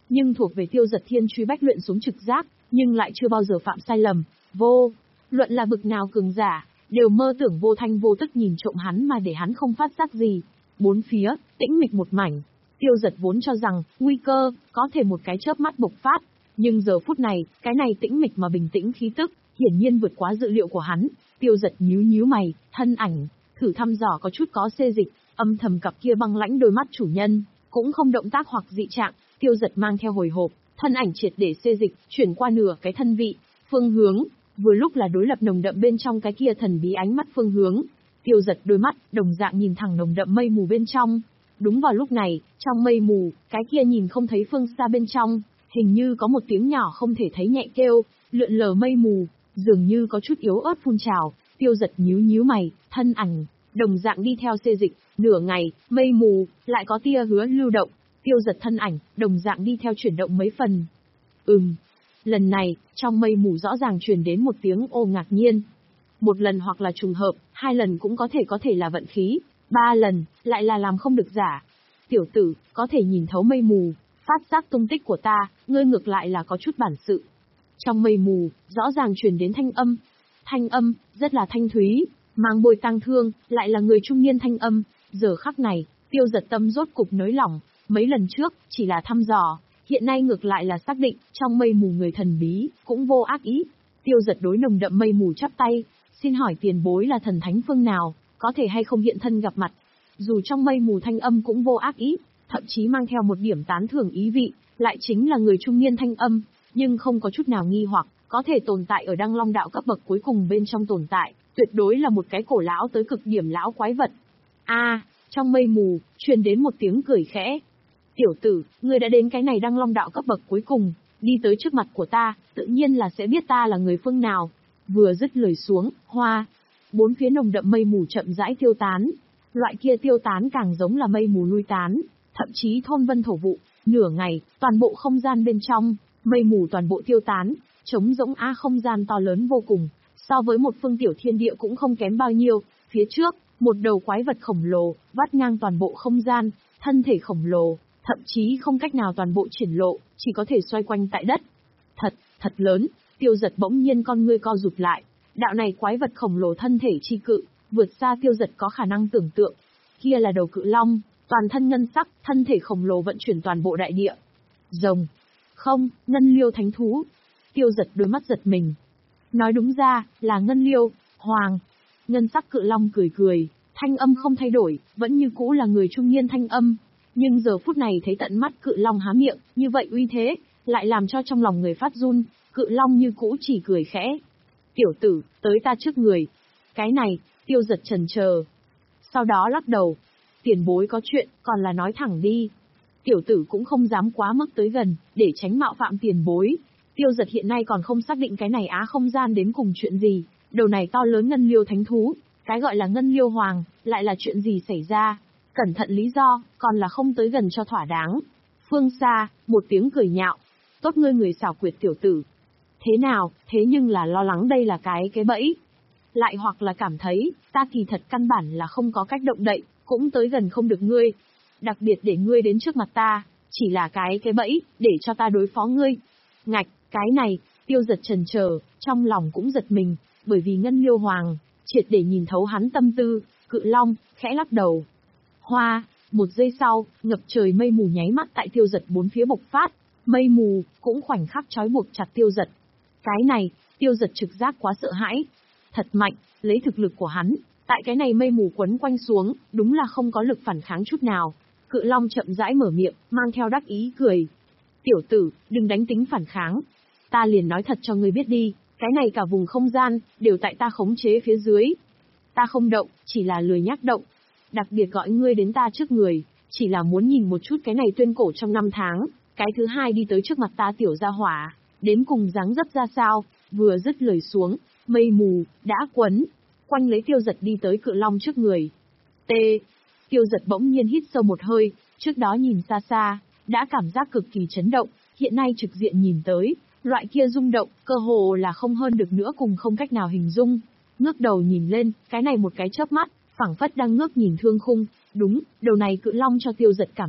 A: nhưng thuộc về Tiêu Dật thiên truy bách luyện xuống trực giác, nhưng lại chưa bao giờ phạm sai lầm. Vô luận là bực nào cường giả, đều mơ tưởng vô thanh vô tức nhìn trộm hắn mà để hắn không phát giác gì. Bốn phía, tĩnh mịch một mảnh. Tiêu Dật vốn cho rằng, nguy cơ, có thể một cái chớp mắt bộc phát. Nhưng giờ phút này, cái này tĩnh mịch mà bình tĩnh khí tức, hiển nhiên vượt quá dự liệu của hắn. Tiêu Dật nhíu nhíu mày, thân ảnh, thử thăm dò có chút có xê dịch, âm thầm cặp kia băng lãnh đôi mắt chủ nhân, cũng không động tác hoặc dị trạng. Tiêu Dật mang theo hồi hộp, thân ảnh triệt để xê dịch, chuyển qua nửa cái thân vị, phương hướng, vừa lúc là đối lập nồng đậm bên trong cái kia thần bí ánh mắt phương hướng. Tiêu Dật đôi mắt, đồng dạng nhìn thẳng nồng đậm mây mù bên trong. Đúng vào lúc này, trong mây mù, cái kia nhìn không thấy phương xa bên trong, hình như có một tiếng nhỏ không thể thấy nhẹ kêu, lượn lờ mây mù, dường như có chút yếu ớt phun trào. Tiêu Dật nhíu nhíu mày, thân ảnh, đồng dạng đi theo xê dịch, nửa ngày, mây mù, lại có tia hứa lưu động. Tiêu Dật thân ảnh, đồng dạng đi theo chuyển động mấy phần. Ừm. Lần này, trong mây mù rõ ràng truyền đến một tiếng ô ngạc nhiên. Một lần hoặc là trùng hợp, hai lần cũng có thể có thể là vận khí, ba lần, lại là làm không được giả. Tiểu tử, có thể nhìn thấu mây mù, phát giác tung tích của ta, ngươi ngược lại là có chút bản sự. Trong mây mù, rõ ràng truyền đến thanh âm. Thanh âm, rất là thanh thúy, mang bôi tang thương, lại là người trung niên thanh âm. Giờ khắc này, Tiêu Dật tâm rốt cục nới lỏng, mấy lần trước, chỉ là thăm dò. Hiện nay ngược lại là xác định, trong mây mù người thần bí, cũng vô ác ý. Tiêu Dật đối nồng đậm mây mù chắp tay, xin hỏi tiền bối là thần thánh phương nào, có thể hay không hiện thân gặp mặt. Dù trong mây mù thanh âm cũng vô ác ý, thậm chí mang theo một điểm tán thưởng ý vị, lại chính là người trung niên thanh âm, nhưng không có chút nào nghi hoặc, có thể tồn tại ở Đăng Long đạo cấp bậc cuối cùng bên trong tồn tại, tuyệt đối là một cái cổ lão tới cực điểm lão quái vật. A, trong mây mù, truyền đến một tiếng cười khẽ. Tiểu tử, ngươi đã đến cái này Đăng Long đạo cấp bậc cuối cùng, đi tới trước mặt của ta, tự nhiên là sẽ biết ta là người phương nào. Vừa dứt lời xuống, hoa, bốn phía nồng đậm mây mù chậm rãi tiêu tán. Loại kia tiêu tán càng giống là mây mù lui tán, thậm chí thôn vân thổ vụ. Nửa ngày, toàn bộ không gian bên trong, mây mù toàn bộ tiêu tán, trống rỗng á không gian to lớn vô cùng, so với một phương tiểu thiên địa cũng không kém bao nhiêu. Phía trước, một đầu quái vật khổng lồ, vắt ngang toàn bộ không gian, thân thể khổng lồ, thậm chí không cách nào toàn bộ triển lộ, chỉ có thể xoay quanh tại đất. Thật, thật lớn. Tiêu Dật bỗng nhiên con ngươi co rụt lại. Đạo này quái vật khổng lồ thân thể chi cự, vượt xa Tiêu Dật có khả năng tưởng tượng. Kia là đầu cự long, toàn thân ngân sắc, thân thể khổng lồ vận chuyển toàn bộ đại địa. Rồng. Không, ngân liêu thánh thú. Tiêu Dật đôi mắt giật mình. Nói đúng ra, là ngân liêu, hoàng. Ngân sắc cự long cười cười, thanh âm không thay đổi, vẫn như cũ là người trung niên thanh âm. Nhưng giờ phút này thấy tận mắt cự long há miệng, như vậy uy thế, lại làm cho trong lòng người phát run. Cự long như cũ chỉ cười khẽ. Tiểu tử, tới ta trước người. Cái này, Tiêu Dật chần chờ. Sau đó lắc đầu. Tiền bối có chuyện, còn là nói thẳng đi. Tiểu tử cũng không dám quá mức tới gần, để tránh mạo phạm tiền bối. Tiêu Dật hiện nay còn không xác định cái này á không gian đến cùng chuyện gì. Đầu này to lớn ngân liêu thánh thú, cái gọi là ngân liêu hoàng, lại là chuyện gì xảy ra. Cẩn thận lý do, còn là không tới gần cho thỏa đáng. Phương xa, một tiếng cười nhạo. Tốt ngươi người xảo quyệt tiểu tử. Thế nào, thế nhưng là lo lắng đây là cái cái bẫy. Lại hoặc là cảm thấy, ta kỳ thật căn bản là không có cách động đậy, cũng tới gần không được ngươi. Đặc biệt để ngươi đến trước mặt ta, chỉ là cái cái bẫy, để cho ta đối phó ngươi. Ngạch, cái này, Tiêu Dật chần chờ, trong lòng cũng giật mình, bởi vì Ngân Liêu Hoàng, triệt để nhìn thấu hắn tâm tư, cự long, khẽ lắc đầu. Hoa, một giây sau, ngập trời mây mù nháy mắt tại Tiêu Dật bốn phía bộc phát, mây mù, cũng khoảnh khắc trói buộc chặt Tiêu Dật. Cái này, Tiêu Dật trực giác quá sợ hãi. Thật mạnh, lấy thực lực của hắn, tại cái này mây mù quấn quanh xuống, đúng là không có lực phản kháng chút nào. Cự long chậm rãi mở miệng, mang theo đắc ý cười. Tiểu tử, đừng đánh tính phản kháng. Ta liền nói thật cho ngươi biết đi, cái này cả vùng không gian, đều tại ta khống chế phía dưới. Ta không động, chỉ là lười nhác động. Đặc biệt gọi ngươi đến ta trước người, chỉ là muốn nhìn một chút cái này tuyên cổ trong năm tháng. Cái thứ hai đi tới trước mặt ta tiểu gia hỏa, đến cùng dáng dấp ra sao. Vừa dứt lời xuống, mây mù, đã quấn, quanh lấy Tiêu Dật đi tới cự long trước người. T. Tiêu Dật bỗng nhiên hít sâu một hơi, trước đó nhìn xa xa, đã cảm giác cực kỳ chấn động, hiện nay trực diện nhìn tới, loại kia rung động, cơ hồ là không hơn được nữa cùng không cách nào hình dung. Ngước đầu nhìn lên, cái này một cái chớp mắt, phảng phất đang ngước nhìn thương khung, đúng, đầu này cự long cho Tiêu Dật cảm giác,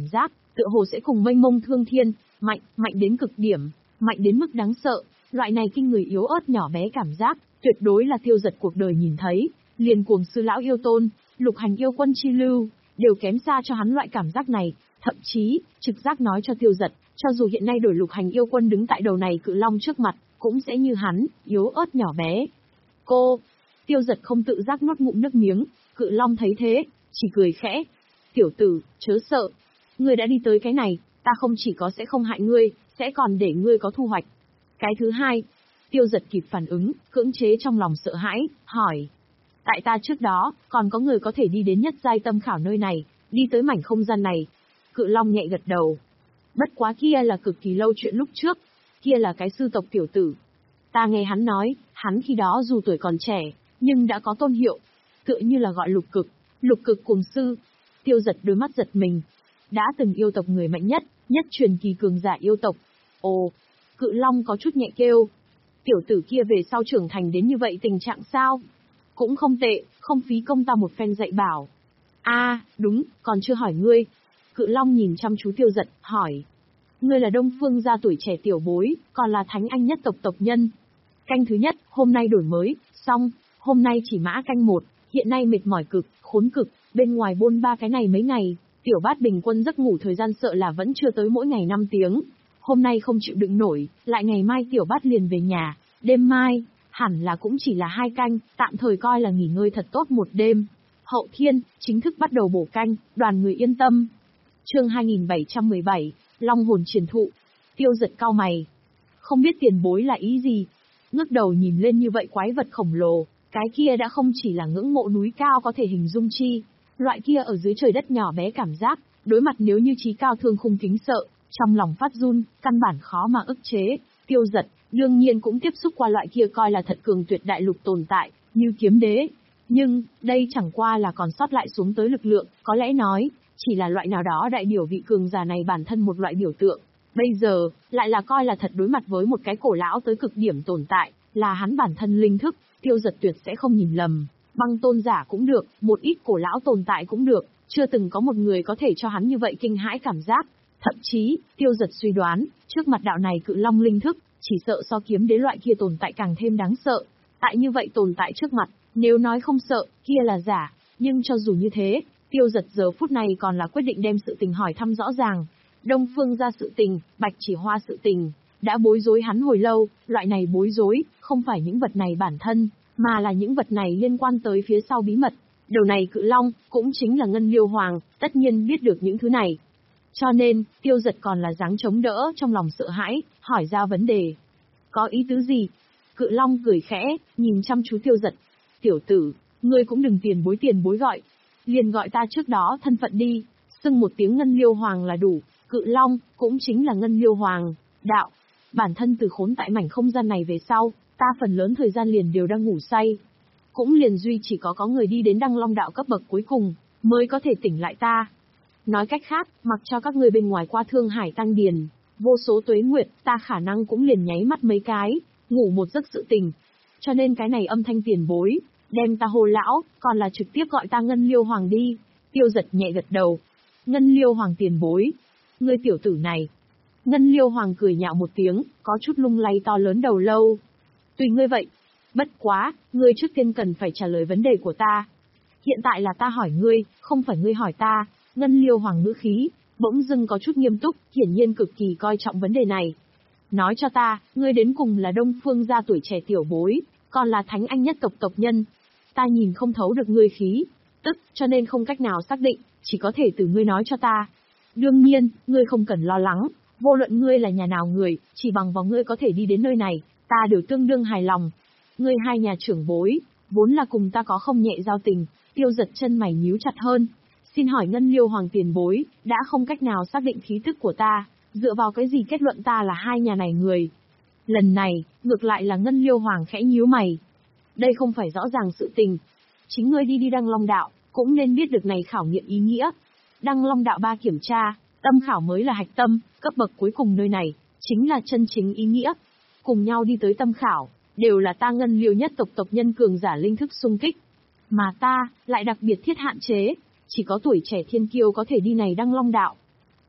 A: tựa hồ sẽ cùng mênh mông thương thiên, mạnh, mạnh đến cực điểm, mạnh đến mức đáng sợ, loại này kinh người yếu ớt nhỏ bé cảm giác, tuyệt đối là Tiêu Giật cuộc đời nhìn thấy, liền cuồng sư lão yêu tôn, lục hành yêu quân chi lưu, đều kém xa cho hắn loại cảm giác này, thậm chí, trực giác nói cho Tiêu Giật, cho dù hiện nay đổi lục hành yêu quân đứng tại đầu này cự long trước mặt, cũng sẽ như hắn, yếu ớt nhỏ bé. Cô, Tiêu Giật không tự giác nuốt ngụm nước miếng, cự long thấy thế, chỉ cười khẽ. Tiểu tử, chớ sợ. Ngươi đã đi tới cái này, ta không chỉ có sẽ không hại ngươi, sẽ còn để ngươi có thu hoạch. Cái thứ hai, Tiêu Giật kịp phản ứng, cưỡng chế trong lòng sợ hãi, hỏi. Tại ta trước đó, còn có người có thể đi đến nhất giai tâm khảo nơi này, đi tới mảnh không gian này. Cự long nhẹ gật đầu. Bất quá kia là cực kỳ lâu chuyện lúc trước, kia là cái sư tộc tiểu tử. Ta nghe hắn nói, hắn khi đó dù tuổi còn trẻ, nhưng đã có tôn hiệu, tựa như là gọi lục cực, lục cực cùng sư. Tiêu Giật đôi mắt giật mình. Đã từng yêu tộc người mạnh nhất, nhất truyền kỳ cường giả yêu tộc. Ồ, cự long có chút nhẹ kêu. Tiểu tử kia về sau trưởng thành đến như vậy tình trạng sao? Cũng không tệ, không phí công ta một phen dạy bảo. A, à, đúng, còn chưa hỏi ngươi. Cự long nhìn chăm chú Tiêu Giật, hỏi. Ngươi là Đông Phương gia tuổi trẻ tiểu bối, còn là thánh anh nhất tộc tộc nhân. Canh thứ nhất, hôm nay đổi mới, xong, hôm nay chỉ mã canh một, hiện nay mệt mỏi cực, khốn cực, bên ngoài bôn ba cái này mấy ngày, tiểu bát bình quân giấc ngủ thời gian sợ là vẫn chưa tới mỗi ngày năm tiếng. Hôm nay không chịu đựng nổi, lại ngày mai tiểu bát liền về nhà, đêm mai, hẳn là cũng chỉ là hai canh, tạm thời coi là nghỉ ngơi thật tốt một đêm. Hậu thiên, chính thức bắt đầu bổ canh, đoàn người yên tâm. Chương hai nghìn bảy trăm mười bảy, Long hồn truyền thụ. Tiêu Giật cau mày. Không biết tiền bối là ý gì? Ngước đầu nhìn lên như vậy quái vật khổng lồ, cái kia đã không chỉ là ngưỡng mộ núi cao có thể hình dung chi, loại kia ở dưới trời đất nhỏ bé cảm giác, đối mặt nếu như trí cao thương khung kính sợ, trong lòng phát run, căn bản khó mà ức chế. Tiêu Giật, đương nhiên cũng tiếp xúc qua loại kia coi là thật cường tuyệt đại lục tồn tại, như kiếm đế. Nhưng, đây chẳng qua là còn sót lại xuống tới lực lượng, có lẽ nói, chỉ là loại nào đó đại biểu vị cường giả này bản thân một loại biểu tượng. Bây giờ, lại là coi là thật đối mặt với một cái cổ lão tới cực điểm tồn tại, là hắn bản thân linh thức, Tiêu Giật tuyệt sẽ không nhìn lầm. Băng tôn giả cũng được, một ít cổ lão tồn tại cũng được, chưa từng có một người có thể cho hắn như vậy kinh hãi cảm giác. Thậm chí, Tiêu Giật suy đoán, trước mặt đạo này cự long linh thức, chỉ sợ so kiếm đế loại kia tồn tại càng thêm đáng sợ. Tại như vậy tồn tại trước mặt, nếu nói không sợ, kia là giả, nhưng cho dù như thế, Tiêu Giật giờ phút này còn là quyết định đem sự tình hỏi thăm rõ ràng. Đông Phương gia sự tình, Bạch Chỉ Hoa sự tình, đã bối rối hắn hồi lâu, loại này bối rối, không phải những vật này bản thân, mà là những vật này liên quan tới phía sau bí mật. Đầu này cự long, cũng chính là Ngân Liêu Hoàng, tất nhiên biết được những thứ này. Cho nên, Tiêu Giật còn là dáng chống đỡ trong lòng sợ hãi, hỏi ra vấn đề. Có ý tứ gì? Cự long cười khẽ, nhìn chăm chú Tiêu Giật. Tiểu tử, ngươi cũng đừng tiền bối tiền bối gọi. Liền gọi ta trước đó thân phận đi, xưng một tiếng Ngân Liêu Hoàng là đủ. Cự long, cũng chính là Ngân Liêu Hoàng, đạo. Bản thân từ khốn tại mảnh không gian này về sau, ta phần lớn thời gian liền đều đang ngủ say. Cũng liền duy chỉ có có người đi đến Đăng Long đạo cấp bậc cuối cùng, mới có thể tỉnh lại ta. Nói cách khác, mặc cho các ngươi bên ngoài qua Thương Hải Tăng Điền, vô số tuế nguyệt, ta khả năng cũng liền nháy mắt mấy cái, ngủ một giấc sự tình. Cho nên cái này âm thanh tiền bối, đem ta hô lão, còn là trực tiếp gọi ta Ngân Liêu Hoàng đi. Tiêu Giật nhẹ gật đầu. Ngân Liêu Hoàng tiền bối. Ngươi tiểu tử này. Ngân Liêu Hoàng cười nhạo một tiếng, có chút lung lay to lớn đầu lâu. Tùy ngươi vậy. Bất quá, ngươi trước tiên cần phải trả lời vấn đề của ta. Hiện tại là ta hỏi ngươi, không phải ngươi hỏi ta. Ngân Liêu Hoàng ngữ khí, bỗng dưng có chút nghiêm túc, hiển nhiên cực kỳ coi trọng vấn đề này. Nói cho ta, ngươi đến cùng là Đông Phương gia tuổi trẻ tiểu bối, còn là thánh anh nhất tộc tộc nhân. Ta nhìn không thấu được ngươi khí, tức, cho nên không cách nào xác định, chỉ có thể từ ngươi nói cho ta. Đương nhiên, ngươi không cần lo lắng, vô luận ngươi là nhà nào người, chỉ bằng vào ngươi có thể đi đến nơi này, ta đều tương đương hài lòng. Ngươi hai nhà trưởng bối, vốn là cùng ta có không nhẹ giao tình. Tiêu Giật chân mày nhíu chặt hơn. Xin hỏi Ngân Liêu Hoàng tiền bối, đã không cách nào xác định khí tức của ta, dựa vào cái gì kết luận ta là hai nhà này người? Lần này, ngược lại là Ngân Liêu Hoàng khẽ nhíu mày. Đây không phải rõ ràng sự tình. Chính ngươi đi đi Đăng Long đạo, cũng nên biết được này khảo nghiệm ý nghĩa. Đăng Long đạo ba kiểm tra, tâm khảo mới là hạch tâm, cấp bậc cuối cùng nơi này, chính là chân chính ý nghĩa. Cùng nhau đi tới tâm khảo, đều là ta Ngân Liêu nhất tộc tộc nhân cường giả linh thức xung kích. Mà ta, lại đặc biệt thiết hạn chế, chỉ có tuổi trẻ thiên kiêu có thể đi này Đăng Long đạo.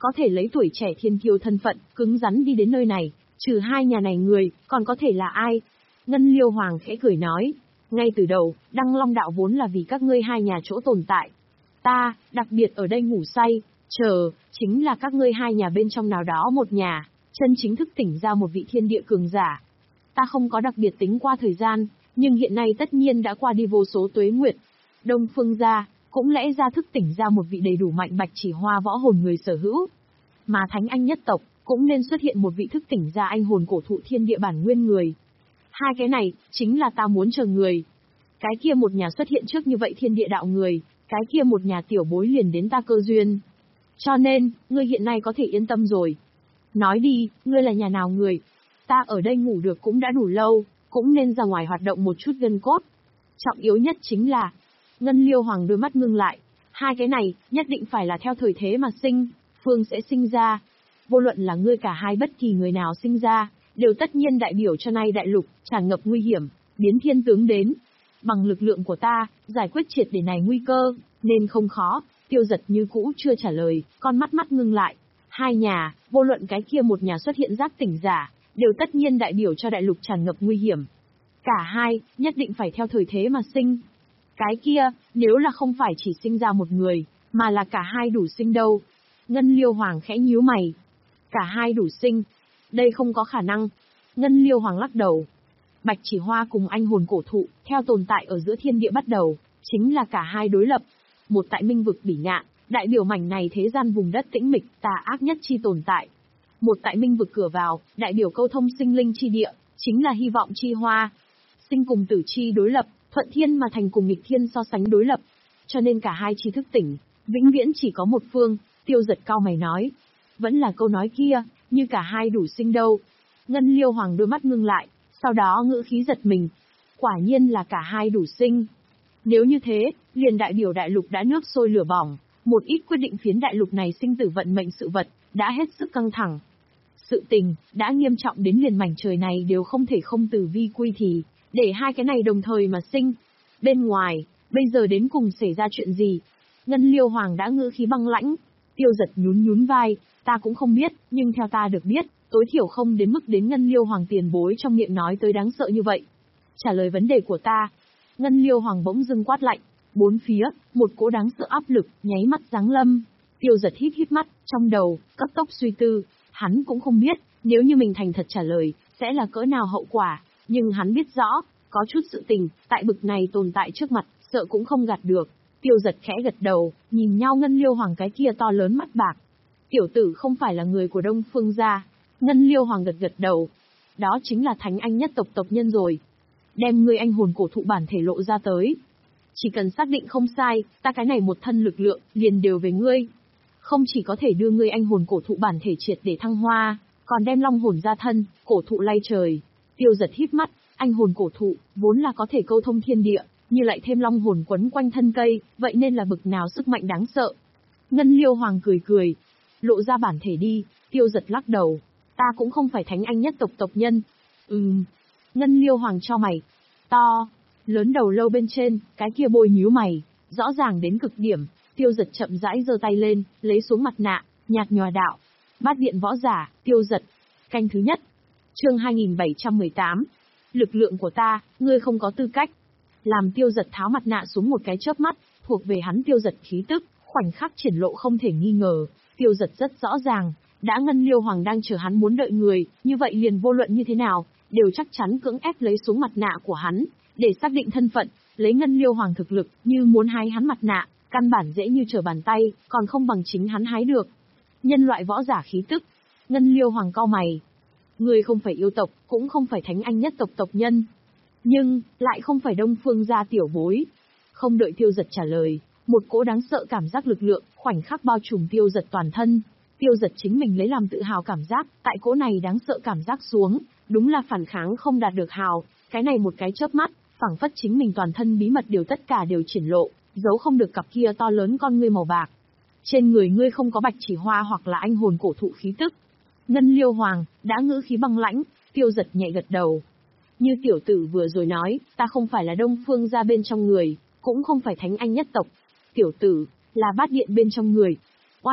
A: có thể lấy tuổi trẻ thiên kiêu thân phận, cứng rắn đi đến nơi này, trừ hai nhà này người, còn có thể là ai? Ngân Liêu Hoàng khẽ cười nói, ngay từ đầu, Đăng Long đạo vốn là vì các ngươi hai nhà chỗ tồn tại. Ta, đặc biệt ở đây ngủ say, chờ, chính là các ngươi hai nhà bên trong nào đó một nhà, chân chính thức tỉnh ra một vị thiên địa cường giả. Ta không có đặc biệt tính qua thời gian, nhưng hiện nay tất nhiên đã qua đi vô số tuế nguyệt. Đông Phương gia, cũng lẽ ra thức tỉnh ra một vị đầy đủ mạnh bạch chỉ hoa võ hồn người sở hữu. Mà Thánh Anh nhất tộc, cũng nên xuất hiện một vị thức tỉnh ra anh hồn cổ thụ thiên địa bản nguyên người. Hai cái này, chính là ta muốn chờ người. Cái kia một nhà xuất hiện trước như vậy thiên địa đạo người, cái kia một nhà tiểu bối liền đến ta cơ duyên. Cho nên, ngươi hiện nay có thể yên tâm rồi. Nói đi, ngươi là nhà nào người? Ta ở đây ngủ được cũng đã đủ lâu, cũng nên ra ngoài hoạt động một chút gân cốt. Trọng yếu nhất chính là, Ngân Liêu Hoàng đôi mắt ngưng lại, hai cái này, nhất định phải là theo thời thế mà sinh, phương sẽ sinh ra. Vô luận là ngươi cả hai bất kỳ người nào sinh ra, đều tất nhiên đại biểu cho nay đại lục, tràn ngập nguy hiểm, biến thiên tướng đến. Bằng lực lượng của ta, giải quyết triệt để này nguy cơ, nên không khó. Tiêu Giật như cũ chưa trả lời, con mắt mắt ngưng lại. Hai nhà, vô luận cái kia một nhà xuất hiện giác tỉnh giả, đều tất nhiên đại biểu cho đại lục tràn ngập nguy hiểm. Cả hai, nhất định phải theo thời thế mà sinh. Cái kia, nếu là không phải chỉ sinh ra một người, mà là cả hai đủ sinh đâu? Ngân Liêu Hoàng khẽ nhíu mày. Cả hai đủ sinh. Đây không có khả năng. Ngân Liêu Hoàng lắc đầu. Bạch chỉ hoa cùng anh hồn cổ thụ, theo tồn tại ở giữa thiên địa bắt đầu, chính là cả hai đối lập. Một tại minh vực bỉ ngạn, đại biểu mảnh này thế gian vùng đất tĩnh mịch, tà ác nhất chi tồn tại. Một tại minh vực cửa vào, đại biểu câu thông sinh linh chi địa, chính là hy vọng chi hoa. Sinh cùng tử chi đối lập, thuận thiên mà thành cùng nghịch thiên so sánh đối lập. Cho nên cả hai chi thức tỉnh, vĩnh viễn chỉ có một phương. Tiêu Giật cao mày nói. Vẫn là câu nói kia, như cả hai đủ sinh đâu. Ngân Liêu Hoàng đôi mắt ngưng lại, sau đó ngữ khí giật mình. Quả nhiên là cả hai đủ sinh. Nếu như thế, liền đại biểu đại lục đã nước sôi lửa bỏng, một ít quyết định phiến đại lục này sinh tử vận mệnh sự vật, đã hết sức căng thẳng. Sự tình, đã nghiêm trọng đến liền mảnh trời này đều không thể không từ vi quy thì, để hai cái này đồng thời mà sinh. Bên ngoài, bây giờ đến cùng xảy ra chuyện gì? Ngân Liêu Hoàng đã ngữ khí băng lãnh. Tiêu Giật nhún nhún vai, ta cũng không biết, nhưng theo ta được biết, tối thiểu không đến mức đến Ngân Liêu Hoàng tiền bối trong miệng nói tới đáng sợ như vậy. Trả lời vấn đề của ta. Ngân Liêu Hoàng bỗng dưng quát lạnh, bốn phía, một cỗ đáng sợ áp lực, nháy mắt giáng lâm. Tiêu Giật híp híp mắt, trong đầu, cấp tốc suy tư, hắn cũng không biết, nếu như mình thành thật trả lời, sẽ là cỡ nào hậu quả, nhưng hắn biết rõ, có chút sự tình, tại bực này tồn tại trước mặt, sợ cũng không gạt được. Tiêu Giật khẽ gật đầu, nhìn nhau Ngân Liêu Hoàng cái kia to lớn mắt bạc. Tiểu tử không phải là người của Đông Phương gia. Ngân Liêu Hoàng gật gật đầu. Đó chính là Thánh Anh nhất tộc tộc nhân rồi. Đem ngươi anh hồn cổ thụ bản thể lộ ra tới. Chỉ cần xác định không sai, ta cái này một thân lực lượng, liền đều về ngươi. Không chỉ có thể đưa ngươi anh hồn cổ thụ bản thể triệt để thăng hoa, còn đem long hồn ra thân, cổ thụ lay trời. Tiêu Giật híp mắt, anh hồn cổ thụ, vốn là có thể câu thông thiên địa, như lại thêm long hồn quấn quanh thân cây, vậy nên là bực nào sức mạnh đáng sợ. Ngân Liêu Hoàng cười cười, lộ ra bản thể đi. Tiêu Giật lắc đầu, ta cũng không phải Thánh Anh nhất tộc tộc nhân. Ừm. Ngân Liêu Hoàng cho mày. To, lớn đầu lâu bên trên, cái kia bôi nhíu mày, rõ ràng đến cực điểm. Tiêu Giật chậm rãi giơ tay lên, lấy xuống mặt nạ, nhạt nhòa đạo. Bát điện võ giả, Tiêu Giật. Canh thứ nhất. Chương hai nghìn bảy trăm mười tám. Lực lượng của ta, ngươi không có tư cách. Làm Tiêu Giật tháo mặt nạ xuống một cái chớp mắt, thuộc về hắn Tiêu Giật khí tức, khoảnh khắc triển lộ không thể nghi ngờ. Tiêu Giật rất rõ ràng, đã Ngân Liêu Hoàng đang chờ hắn muốn đợi người, như vậy liền vô luận như thế nào, đều chắc chắn cưỡng ép lấy xuống mặt nạ của hắn, để xác định thân phận, lấy Ngân Liêu Hoàng thực lực, như muốn hái hắn mặt nạ, căn bản dễ như trở bàn tay, còn không bằng chính hắn hái được. Nhân loại võ giả khí tức. Ngân Liêu Hoàng cau mày. Ngươi không phải yêu tộc, cũng không phải Thánh Anh nhất tộc tộc nhân, nhưng lại không phải Đông Phương gia tiểu bối. Không đợi Tiêu Giật trả lời, một cỗ đáng sợ cảm giác lực lượng khoảnh khắc bao trùm Tiêu Giật toàn thân. Tiêu Giật chính mình lấy làm tự hào cảm giác, tại cỗ này đáng sợ cảm giác xuống, đúng là phản kháng không đạt được hào, cái này một cái chớp mắt, phảng phất chính mình toàn thân bí mật đều tất cả đều triển lộ, giấu không được cặp kia to lớn con ngươi màu bạc. Trên người ngươi không có bạch chỉ hoa hoặc là anh hồn cổ thụ khí tức. Ngân Liêu Hoàng đã ngữ khí băng lãnh. Tiêu Giật nhẹ gật đầu. Như tiểu tử vừa rồi nói, ta không phải là Đông Phương gia bên trong người, cũng không phải Thánh Anh nhất tộc. Tiểu tử, là bát điện bên trong người. Oanh,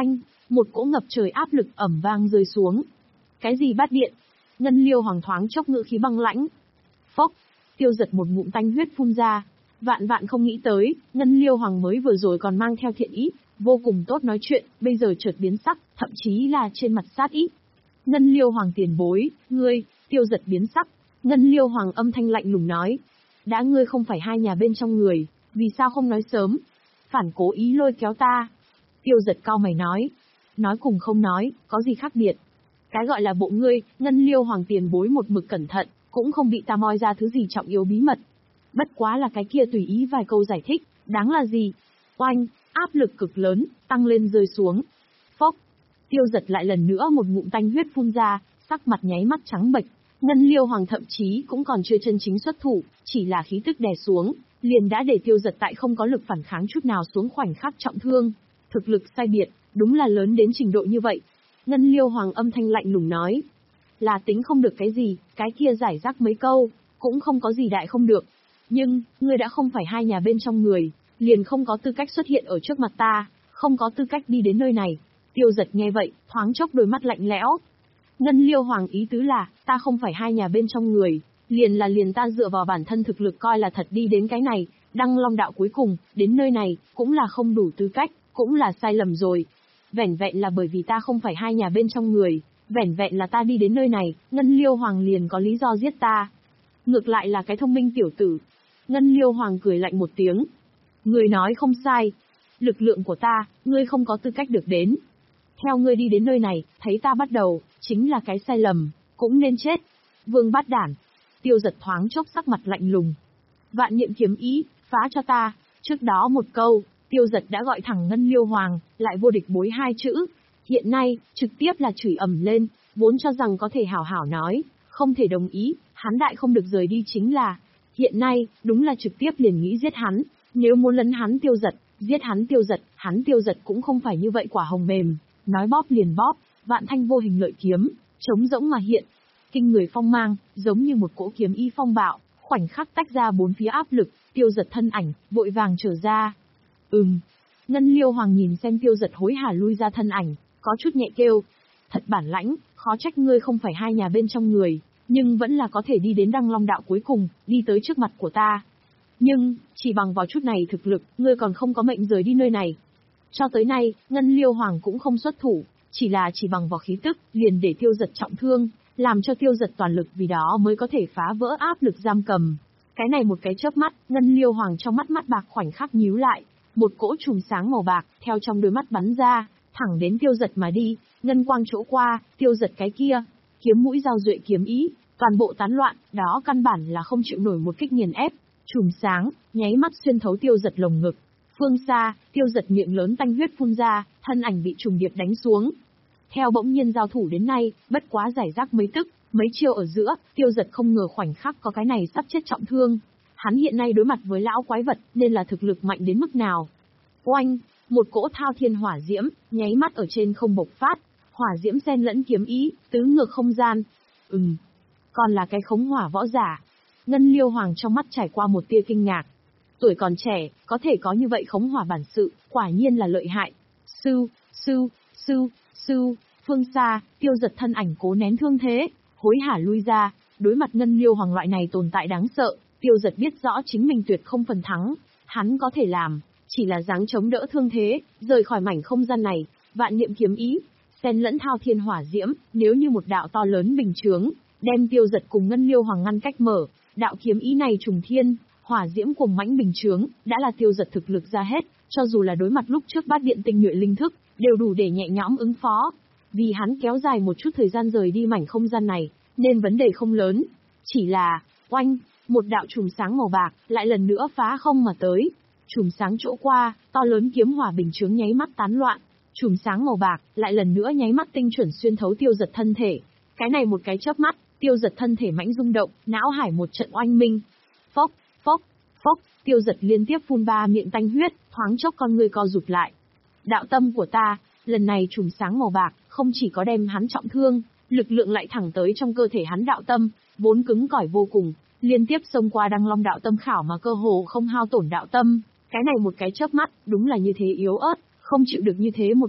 A: một cỗ ngập trời áp lực ầm vang rơi xuống. Cái gì bát điện? Ngân Liêu Hoàng thoáng chốc ngữ khí băng lãnh. Phốc, Tiêu Giật một ngụm tanh huyết phun ra. Vạn vạn không nghĩ tới, Ngân Liêu Hoàng mới vừa rồi còn mang theo thiện ý, vô cùng tốt nói chuyện, bây giờ chợt biến sắc, thậm chí là trên mặt sát ý. Ngân Liêu Hoàng tiền bối, ngươi, Tiêu Giật biến sắc. Ngân Liêu Hoàng âm thanh lạnh lùng nói. Đã ngươi không phải hai nhà bên trong người, vì sao không nói sớm? Phản cố ý lôi kéo ta. Tiêu Giật cau mày nói. Nói cùng không nói, có gì khác biệt? Cái gọi là bộ ngươi, Ngân Liêu Hoàng tiền bối một mực cẩn thận, cũng không bị ta moi ra thứ gì trọng yếu bí mật. Bất quá là cái kia tùy ý vài câu giải thích, đáng là gì? Oanh, áp lực cực lớn, tăng lên rơi xuống. Phốc, Tiêu Giật lại lần nữa một ngụm tanh huyết phun ra, sắc mặt nháy mắt trắng bệch. Ngân Liêu Hoàng thậm chí cũng còn chưa chân chính xuất thủ, chỉ là khí tức đè xuống, liền đã để Tiêu Giật tại không có lực phản kháng chút nào xuống khoảnh khắc trọng thương. Thực lực sai biệt, đúng là lớn đến trình độ như vậy. Ngân Liêu Hoàng âm thanh lạnh lùng nói. Là tính không được cái gì, cái kia giải rác mấy câu, cũng không có gì đại không được. Nhưng, ngươi đã không phải hai nhà bên trong người, liền không có tư cách xuất hiện ở trước mặt ta, không có tư cách đi đến nơi này. Tiêu Giật nghe vậy, thoáng chốc đôi mắt lạnh lẽo. Ngân Liêu Hoàng ý tứ là, ta không phải hai nhà bên trong người, liền là liền ta dựa vào bản thân thực lực coi là thật đi đến cái này, Đăng Long đạo cuối cùng, đến nơi này, cũng là không đủ tư cách, cũng là sai lầm rồi. Vẻn vẹn là bởi vì ta không phải hai nhà bên trong người, vẻn vẹn là ta đi đến nơi này, Ngân Liêu Hoàng liền có lý do giết ta. Ngược lại là cái thông minh tiểu tử. Ngân Liêu Hoàng cười lạnh một tiếng. Ngươi nói không sai. Lực lượng của ta, ngươi không có tư cách được đến. Theo ngươi đi đến nơi này, thấy ta bắt đầu, chính là cái sai lầm, cũng nên chết. Vương bát đản. Tiêu Giật thoáng chốc sắc mặt lạnh lùng. Vạn niệm kiếm ý, phá cho ta. Trước đó một câu, Tiêu Giật đã gọi thẳng Ngân Liêu Hoàng, lại vô địch bối hai chữ. Hiện nay, trực tiếp là chửi ầm lên, vốn cho rằng có thể hảo hảo nói, không thể đồng ý, hắn đại không được rời đi chính là. Hiện nay, đúng là trực tiếp liền nghĩ giết hắn, nếu muốn lấn hắn Tiêu Giật, giết hắn Tiêu Giật, hắn Tiêu Giật cũng không phải như vậy quả hồng mềm, nói bóp liền bóp, vạn thanh vô hình lợi kiếm, trống rỗng mà hiện. Kinh người phong mang, giống như một cỗ kiếm y phong bạo, khoảnh khắc tách ra bốn phía áp lực, Tiêu Giật thân ảnh, vội vàng trở ra. Ừm. Ngân Liêu Hoàng nhìn xem Tiêu Giật hối hả lui ra thân ảnh, có chút nhẹ kêu. Thật bản lãnh, khó trách ngươi không phải hai nhà bên trong người, nhưng vẫn là có thể đi đến Đăng Long đạo cuối cùng, đi tới trước mặt của ta. Nhưng, chỉ bằng vào chút này thực lực, ngươi còn không có mệnh rời đi nơi này. Cho tới nay, Ngân Liêu Hoàng cũng không xuất thủ, chỉ là chỉ bằng vào khí tức, liền để Tiêu Giật trọng thương, làm cho Tiêu Giật toàn lực vì đó mới có thể phá vỡ áp lực giam cầm. Cái này một cái chớp mắt, Ngân Liêu Hoàng trong mắt mắt bạc khoảnh khắc nhíu lại, một cỗ chùm sáng màu bạc, theo trong đôi mắt bắn ra, thẳng đến Tiêu Giật mà đi, ngân quang chỗ qua, Tiêu Giật cái kia, kiếm mũi giao duệ kiếm ý, toàn bộ tán loạn, đó căn bản là không chịu nổi một kích nghiền ép, chùm sáng, nháy mắt xuyên thấu Tiêu Giật lồng ngực. Phương xa, Tiêu Giật miệng lớn tanh huyết phun ra, thân ảnh bị trùng điệp đánh xuống. Theo bỗng nhiên giao thủ đến nay, bất quá giải rác mấy tức, mấy chiêu ở giữa, Tiêu Giật không ngờ khoảnh khắc có cái này sắp chết trọng thương. Hắn hiện nay đối mặt với lão quái vật, nên là thực lực mạnh đến mức nào. Oanh, một cỗ thao thiên hỏa diễm, nháy mắt ở trên không bộc phát, hỏa diễm xen lẫn kiếm ý, tứ ngược không gian. Ừm, còn là cái khống hỏa võ giả. Ngân Liêu Hoàng trong mắt trải qua một tia kinh ngạc. Tuổi còn trẻ, có thể có như vậy khống hỏa bản sự, quả nhiên là lợi hại. Sư, sư, sư, sư, phương xa, Tiêu Giật thân ảnh cố nén thương thế, hối hả lui ra, đối mặt Ngân Liêu Hoàng loại này tồn tại đáng sợ, Tiêu Giật biết rõ chính mình tuyệt không phần thắng, hắn có thể làm, chỉ là dáng chống đỡ thương thế, rời khỏi mảnh không gian này, vạn niệm kiếm ý, xen lẫn thao thiên hỏa diễm, nếu như một đạo to lớn bình chướng, đem Tiêu Giật cùng Ngân Liêu Hoàng ngăn cách mở, đạo kiếm ý này trùng thiên, hỏa diễm cuồng mãnh bình chướng, đã là Tiêu Giật thực lực ra hết, cho dù là đối mặt lúc trước bát điện tinh nhuệ linh thức, đều đủ để nhẹ nhõm ứng phó. Vì hắn kéo dài một chút thời gian rời đi mảnh không gian này, nên vấn đề không lớn. Chỉ là, oanh, một đạo chùm sáng màu bạc, lại lần nữa phá không mà tới. Chùm sáng chỗ qua, to lớn kiếm hỏa bình chướng nháy mắt tán loạn. Chùm sáng màu bạc, lại lần nữa nháy mắt tinh chuẩn xuyên thấu Tiêu Giật thân thể. Cái này một cái chớp mắt, Tiêu Giật thân thể mãnh rung động, não hải một trận oanh minh. Phốc, phốc, phốc, Tiêu Giật liên tiếp phun ba miệng tanh huyết, thoáng chốc con người co rụt lại. Đạo tâm của ta, lần này chùm sáng màu bạc, không chỉ có đem hắn trọng thương, lực lượng lại thẳng tới trong cơ thể hắn đạo tâm, vốn cứng cỏi vô cùng, liên tiếp xông qua Đăng Long đạo tâm khảo mà cơ hồ không hao tổn đạo tâm. Cái này một cái chớp mắt, đúng là như thế yếu ớt, không chịu được như thế một kích,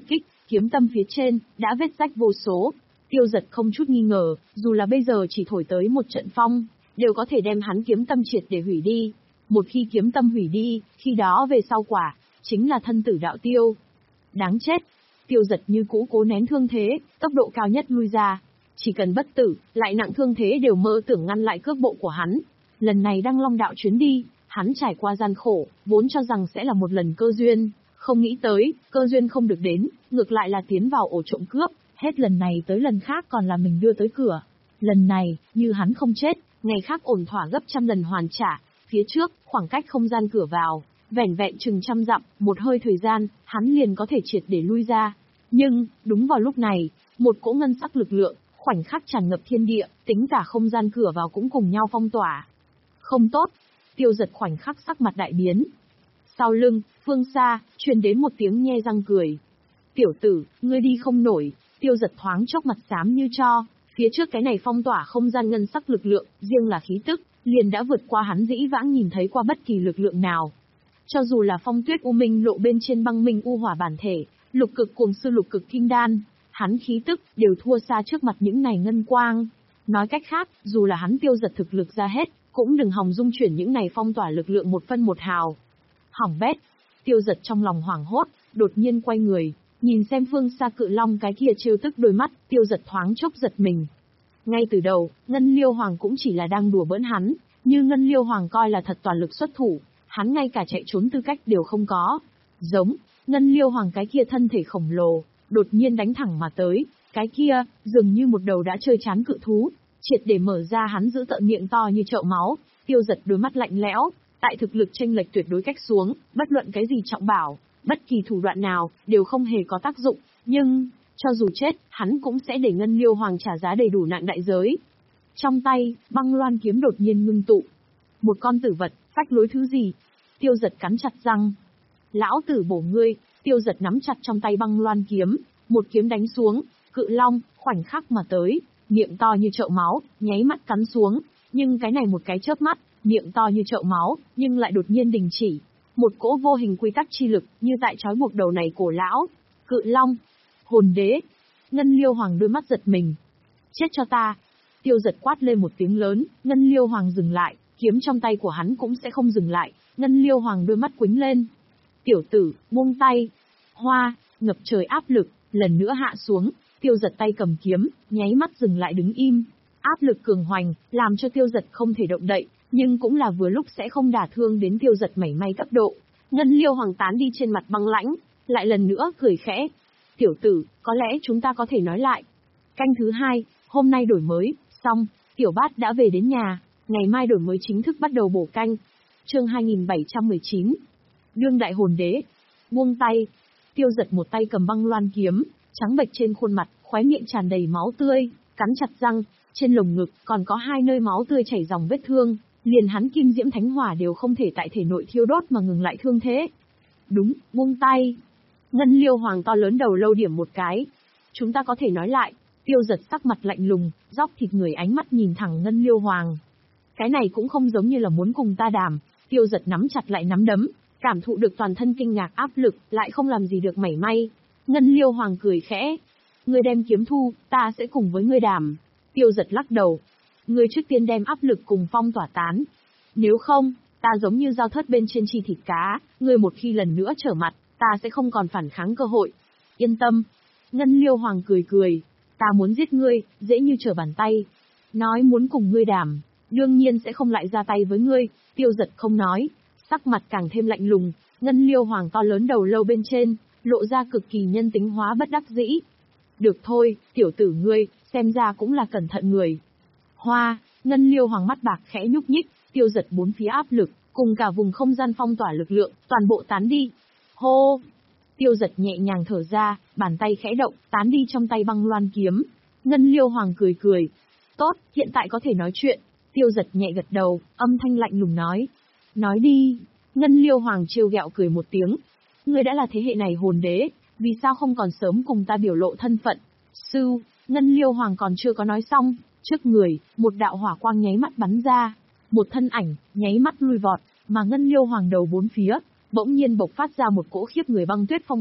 A: Kiếm tâm phía trên, đã vết rách vô số. Tiêu Giật không chút nghi ngờ, dù là bây giờ chỉ thổi tới một trận phong, đều có thể đem hắn kiếm tâm triệt để hủy đi. Một khi kiếm tâm hủy đi, khi đó về sau quả, chính là thân tử đạo tiêu. Đáng chết! Tiêu Giật như cũ cố nén thương thế, tốc độ cao nhất lui ra. Chỉ cần bất tử, lại nặng thương thế đều mơ tưởng ngăn lại cước bộ của hắn. Lần này Đăng Long đạo chuyến đi, hắn trải qua gian khổ, vốn cho rằng sẽ là một lần cơ duyên, không nghĩ tới, cơ duyên không được đến, ngược lại là tiến vào ổ trộm cướp, hết lần này tới lần khác còn là mình đưa tới cửa. Lần này, như hắn không chết, ngày khác ổn thỏa gấp trăm lần hoàn trả, phía trước, khoảng cách không gian cửa vào, vẻn vẹn chừng trăm dặm, một hơi thời gian, hắn liền có thể triệt để lui ra. Nhưng, đúng vào lúc này, một cỗ ngân sắc lực lượng, khoảnh khắc tràn ngập thiên địa, tính cả không gian cửa vào cũng cùng nhau phong tỏa. Không tốt, Tiêu Giật khoảnh khắc sắc mặt đại biến. Sau lưng, phương xa, truyền đến một tiếng nhe răng cười. Tiểu tử, ngươi đi không nổi. Tiêu Giật thoáng chốc mặt xám như tro, phía trước cái này phong tỏa không gian ngân sắc lực lượng, riêng là khí tức, liền đã vượt qua hắn dĩ vãng nhìn thấy qua bất kỳ lực lượng nào. Cho dù là phong tuyết u minh lộ bên trên băng minh u hỏa bản thể, lục cực cuồng sư lục cực kim đan, hắn khí tức, đều thua xa trước mặt những này ngân quang. Nói cách khác, dù là hắn Tiêu Giật thực lực ra hết, cũng đừng hòng dung chuyển những này phong tỏa lực lượng một phân một hào. Hỏng bét! Tiêu Giật trong lòng hoảng hốt, đột nhiên quay người, nhìn xem phương xa cự long cái kia trêu tức đôi mắt, Tiêu Giật thoáng chốc giật mình. Ngay từ đầu, Ngân Liêu Hoàng cũng chỉ là đang đùa bỡn hắn, như Ngân Liêu Hoàng coi là thật toàn lực xuất thủ, hắn ngay cả chạy trốn tư cách đều không có. Giống, Ngân Liêu Hoàng cái kia thân thể khổng lồ, đột nhiên đánh thẳng mà tới, cái kia, dường như một đầu đã chơi chán cự thú, triệt để mở ra hắn giữ tợn miệng to như chậu máu. Tiêu Giật đôi mắt lạnh lẽo, tại thực lực chênh lệch tuyệt đối cách xuống, bất luận cái gì trọng bảo, bất kỳ thủ đoạn nào, đều không hề có tác dụng, nhưng, cho dù chết, hắn cũng sẽ để Ngân Liêu Hoàng trả giá đầy đủ nặng đại giới. Trong tay, băng loan kiếm đột nhiên ngưng tụ. Một con tử vật, phách lối thứ gì? Tiêu Giật cắn chặt răng. Lão tử bổ ngươi! Tiêu Giật nắm chặt trong tay băng loan kiếm, một kiếm đánh xuống, cự long, khoảnh khắc mà tới, miệng to như chậu máu, nháy mắt cắn xuống, nhưng cái này một cái chớp mắt, miệng to như chậu máu, nhưng lại đột nhiên đình chỉ. Một cỗ vô hình quy tắc chi lực, như tại trói buộc đầu này cổ lão. Cự long! Hồn đế! Ngân Liêu Hoàng đôi mắt giật mình. Chết cho ta! Tiêu Giật quát lên một tiếng lớn, Ngân Liêu Hoàng dừng lại, kiếm trong tay của hắn cũng sẽ không dừng lại. Ngân Liêu Hoàng đôi mắt quĩnh lên. Tiểu tử, buông tay! Hoa, ngập trời áp lực, lần nữa hạ xuống, Tiêu Giật tay cầm kiếm, nháy mắt dừng lại đứng im. Áp lực cường hoành, làm cho Tiêu Giật không thể động đậy, nhưng cũng là vừa lúc sẽ không đả thương đến Tiêu Giật mảy may cấp độ. Ngân Liêu Hoàng tán đi trên mặt băng lãnh, lại lần nữa cười khẽ. Tiểu tử, có lẽ chúng ta có thể nói lại. Canh thứ hai, hôm nay đổi mới, xong, Tiểu Bát đã về đến nhà, ngày mai đổi mới chính thức bắt đầu bổ canh. Chương hai nghìn bảy trăm mười chín. Đương đại hồn đế. Buông tay. Tiêu Giật một tay cầm băng loan kiếm, trắng bệch trên khuôn mặt, khóe miệng tràn đầy máu tươi, cắn chặt răng, trên lồng ngực còn có hai nơi máu tươi chảy dòng vết thương, liền hắn kim diễm thánh hỏa đều không thể tại thể nội thiêu đốt mà ngừng lại thương thế. Đúng, buông tay. Ngân Liêu Hoàng to lớn đầu lâu điểm một cái. Chúng ta có thể nói lại. Tiêu Giật sắc mặt lạnh lùng, róc thịt người ánh mắt nhìn thẳng Ngân Liêu Hoàng. Cái này cũng không giống như là muốn cùng ta đàm. Tiêu Giật nắm chặt lại nắm đấm, cảm thụ được toàn thân kinh ngạc áp lực, lại không làm gì được mảy may. Ngân Liêu Hoàng cười khẽ. Ngươi đem kiếm thu, ta sẽ cùng với ngươi đàm. Tiêu Giật lắc đầu. Ngươi trước tiên đem áp lực cùng phong tỏa tán. Nếu không, ta giống như dao thớt bên trên chi thịt cá, ngươi một khi lần nữa trở mặt, ta sẽ không còn phản kháng cơ hội. Yên tâm. Ngân Liêu Hoàng cười cười. Ta muốn giết ngươi, dễ như trở bàn tay. Nói muốn cùng ngươi đàm, đương nhiên sẽ không lại ra tay với ngươi. Tiêu Giật không nói, sắc mặt càng thêm lạnh lùng. Ngân Liêu Hoàng to lớn đầu lâu bên trên, lộ ra cực kỳ nhân tính hóa bất đắc dĩ. Được thôi, tiểu tử ngươi, xem ra cũng là cẩn thận người. Hoa, Ngân Liêu Hoàng mắt bạc khẽ nhúc nhích, Tiêu Giật bốn phía áp lực, cùng cả vùng không gian phong tỏa lực lượng, toàn bộ tán đi. Hô! Tiêu Giật nhẹ nhàng thở ra, bàn tay khẽ động, tán đi trong tay băng loan kiếm. Ngân Liêu Hoàng cười cười. Tốt, hiện tại có thể nói chuyện. Tiêu Giật nhẹ gật đầu, âm thanh lạnh lùng nói. Nói đi. Ngân Liêu Hoàng trêu ghẹo cười một tiếng. Ngươi đã là thế hệ này hồn đế, vì sao không còn sớm cùng ta biểu lộ thân phận? Sư, Ngân Liêu Hoàng còn chưa có nói xong, trước người, một đạo hỏa quang nháy mắt bắn ra. Một thân ảnh, nháy mắt lui vọt, mà Ngân Liêu Hoàng đầu bốn phía, bỗng nhiên bộc phát ra một cỗ khiếp người băng tuyết phong bạo,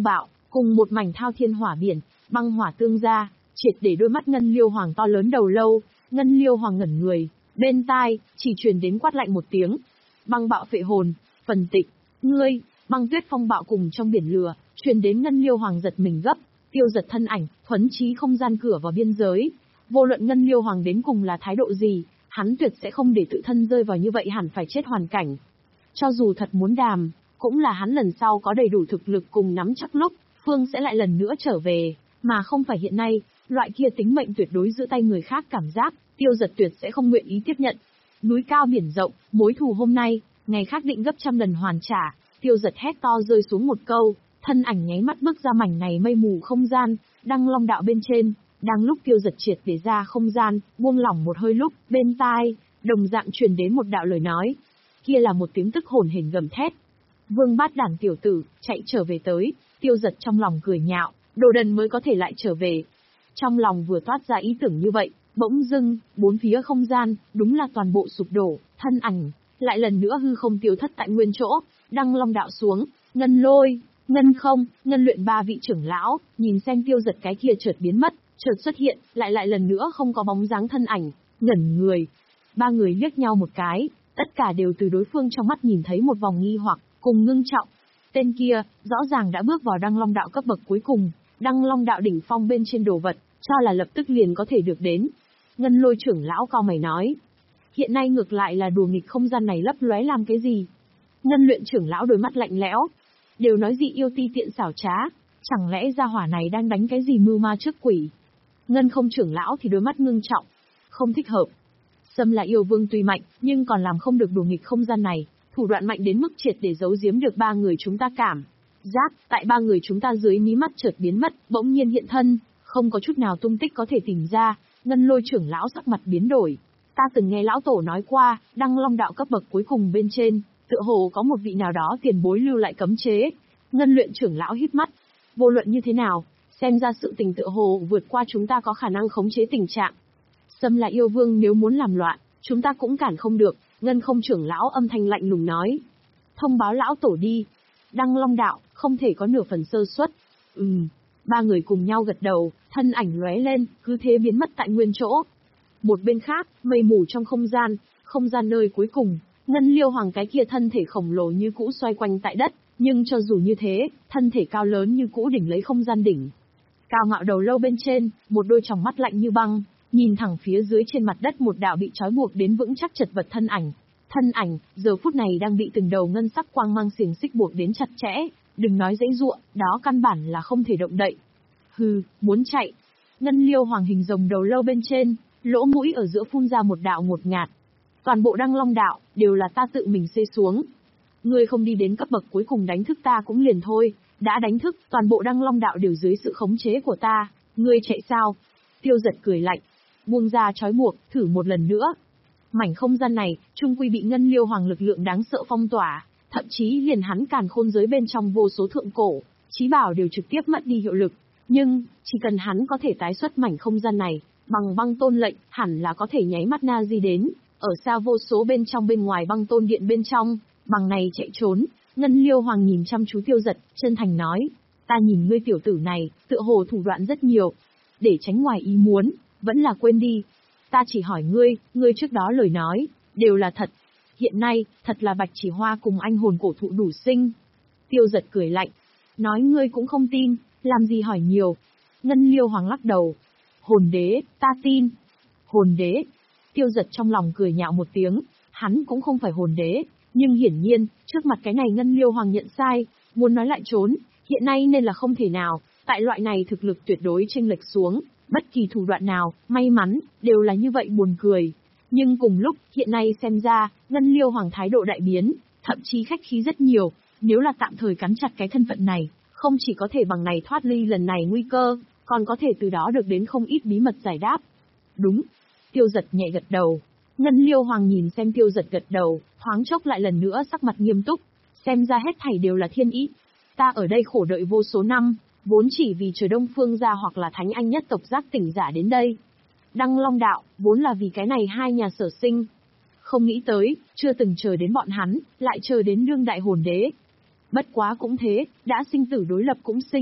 A: cùng một mảnh thao thiên hỏa biển, băng hỏa tương gia, triệt để đôi mắt Ngân Liêu Hoàng to lớn đầu lâu. Ngân Liêu Hoàng ngẩn người, bên tai chỉ truyền đến quát lạnh một tiếng. Băng bạo phệ hồn, phần tịch, ngươi, băng tuyết phong bạo cùng trong biển lửa, truyền đến Ngân Liêu Hoàng giật mình gấp, tiêu giật thân ảnh, thuấn chí không gian cửa vào biên giới. Vô luận Ngân Liêu Hoàng đến cùng là thái độ gì, hắn tuyệt sẽ không để tự thân rơi vào như vậy hẳn phải chết hoàn cảnh. Cho dù thật muốn đàm, cũng là hắn lần sau có đầy đủ thực lực cùng nắm chắc lúc, Phương sẽ lại lần nữa trở về, mà không phải hiện nay, loại kia tính mệnh tuyệt đối giữa tay người khác cảm giác, tiêu giật tuyệt sẽ không nguyện ý tiếp nhận. Núi cao biển rộng, mối thù hôm nay, ngày khác định gấp trăm lần hoàn trả, tiêu giật hét to rơi xuống một câu, thân ảnh nháy mắt bước ra mảnh này mây mù không gian, Đăng Long đạo bên trên. Đang lúc tiêu giật triệt để ra không gian, buông lỏng một hơi lúc, bên tai, đồng dạng truyền đến một đạo lời nói. Kia là một tiếng tức hồn hển gầm thét. Vương Bát Đản tiểu tử, chạy trở về tới, tiêu giật trong lòng cười nhạo, đồ đần mới có thể lại trở về. Trong lòng vừa toát ra ý tưởng như vậy, bỗng dưng, bốn phía không gian, đúng là toàn bộ sụp đổ, thân ảnh, lại lần nữa hư không tiêu thất tại nguyên chỗ, Đăng Long đạo xuống, Ngân Lôi, Ngân Không, Ngân Luyện ba vị trưởng lão, nhìn xem tiêu giật cái kia chợt biến mất. Chợt xuất hiện, lại lại lần nữa không có bóng dáng thân ảnh, ngẩn người. Ba người liếc nhau một cái, tất cả đều từ đối phương trong mắt nhìn thấy một vòng nghi hoặc, cùng ngưng trọng. Tên kia, rõ ràng đã bước vào Đăng Long đạo cấp bậc cuối cùng, Đăng Long đạo đỉnh phong bên trên đồ vật, cho là lập tức liền có thể được đến. Ngân Lôi trưởng lão cao mày nói. Hiện nay ngược lại là đùa nghịch không gian này lấp lóe làm cái gì? Ngân Luyện trưởng lão đôi mắt lạnh lẽo. Đều nói gì yêu ti tiện xảo trá, chẳng lẽ gia hỏa này đang đánh cái gì mưu ma trước quỷ? Ngân Không trưởng lão thì đôi mắt ngưng trọng. Không thích hợp. Sâm là yêu vương tuy mạnh, nhưng còn làm không được đùa nghịch không gian này, thủ đoạn mạnh đến mức triệt để giấu giếm được ba người chúng ta cảm. Giác, tại ba người chúng ta dưới mí mắt chợt biến mất, bỗng nhiên hiện thân, không có chút nào tung tích có thể tìm ra. Ngân Lôi trưởng lão sắc mặt biến đổi. Ta từng nghe lão tổ nói qua, Đăng Long đạo cấp bậc cuối cùng bên trên, tựa hồ có một vị nào đó tiền bối lưu lại cấm chế. Ngân Luyện trưởng lão híp mắt. Vô luận như thế nào, xem ra sự tình tựa hồ vượt qua chúng ta có khả năng khống chế tình trạng. Sâm là yêu vương, nếu muốn làm loạn, chúng ta cũng cản không được. Ngân Không trưởng lão âm thanh lạnh lùng nói. Thông báo lão tổ đi. Đăng Long đạo, không thể có nửa phần sơ suất. Ừm. Ba người cùng nhau gật đầu, thân ảnh lóe lên, cứ thế biến mất tại nguyên chỗ. Một bên khác, mây mù trong không gian, không gian nơi cuối cùng, Ngân Liêu Hoàng cái kia thân thể khổng lồ như cũ xoay quanh tại đất, nhưng cho dù như thế, thân thể cao lớn như cũ đỉnh lấy không gian đỉnh. Cao ngạo đầu lâu bên trên, một đôi tròng mắt lạnh như băng, nhìn thẳng phía dưới trên mặt đất một đạo bị trói buộc đến vững chắc chật vật thân ảnh. Thân ảnh, giờ phút này đang bị từng đầu ngân sắc quang mang xiềng xích buộc đến chặt chẽ, đừng nói dãy ruộng, đó căn bản là không thể động đậy. Hừ, muốn chạy. Ngân Liêu Hoàng hình rồng đầu lâu bên trên, lỗ mũi ở giữa phun ra một đạo ngột ngạt. Toàn bộ Đăng Long đạo, đều là ta tự mình xê xuống. Ngươi không đi đến cấp bậc cuối cùng đánh thức ta cũng liền thôi, đã đánh thức, toàn bộ Đăng Long đạo đều dưới sự khống chế của ta, ngươi chạy sao? Tiêu Giật cười lạnh, buông ra trói buộc, thử một lần nữa. Mảnh không gian này, trung quy bị Ngân Liêu Hoàng lực lượng đáng sợ phong tỏa, thậm chí liền hắn càn khôn giới bên trong vô số thượng cổ, chí bảo đều trực tiếp mất đi hiệu lực. Nhưng, chỉ cần hắn có thể tái xuất mảnh không gian này, bằng băng tôn lệnh, hẳn là có thể nháy mắt na di đến, ở xa vô số bên trong bên ngoài băng tôn điện bên trong, bằng này chạy trốn. Ngân Liêu Hoàng nhìn chăm chú Tiêu Giật, chân thành nói, ta nhìn ngươi tiểu tử này, tựa hồ thủ đoạn rất nhiều. Để tránh ngoài ý muốn, vẫn là quên đi. Ta chỉ hỏi ngươi, ngươi trước đó lời nói, đều là thật. Hiện nay, thật là Bạch Chỉ Hoa cùng anh hồn cổ thụ đủ sinh. Tiêu Giật cười lạnh, nói ngươi cũng không tin, làm gì hỏi nhiều. Ngân Liêu Hoàng lắc đầu. Hồn đế, ta tin. Hồn đế. Tiêu Giật trong lòng cười nhạo một tiếng, hắn cũng không phải hồn đế, nhưng hiển nhiên, trước mặt cái này Ngân Liêu Hoàng nhận sai, muốn nói lại trốn, hiện nay nên là không thể nào, tại loại này thực lực tuyệt đối chênh lệch xuống, bất kỳ thủ đoạn nào, may mắn, đều là như vậy buồn cười. Nhưng cùng lúc, hiện nay xem ra, Ngân Liêu Hoàng thái độ đại biến, thậm chí khách khí rất nhiều, nếu là tạm thời cắn chặt cái thân phận này, không chỉ có thể bằng này thoát ly lần này nguy cơ, còn có thể từ đó được đến không ít bí mật giải đáp. Đúng. Tiêu Giật nhẹ gật đầu. Ngân Liêu Hoàng nhìn xem Tiêu Giật gật đầu, thoáng chốc lại lần nữa sắc mặt nghiêm túc, xem ra hết thảy đều là thiên ý. Ta ở đây khổ đợi vô số năm, vốn chỉ vì chờ Đông Phương gia hoặc là Thánh Anh nhất tộc giác tỉnh giả đến đây. Đăng Long đạo, vốn là vì cái này hai nhà sở sinh. Không nghĩ tới, chưa từng chờ đến bọn hắn, lại chờ đến đương đại hồn đế. Bất quá cũng thế, đã sinh tử đối lập cũng sinh.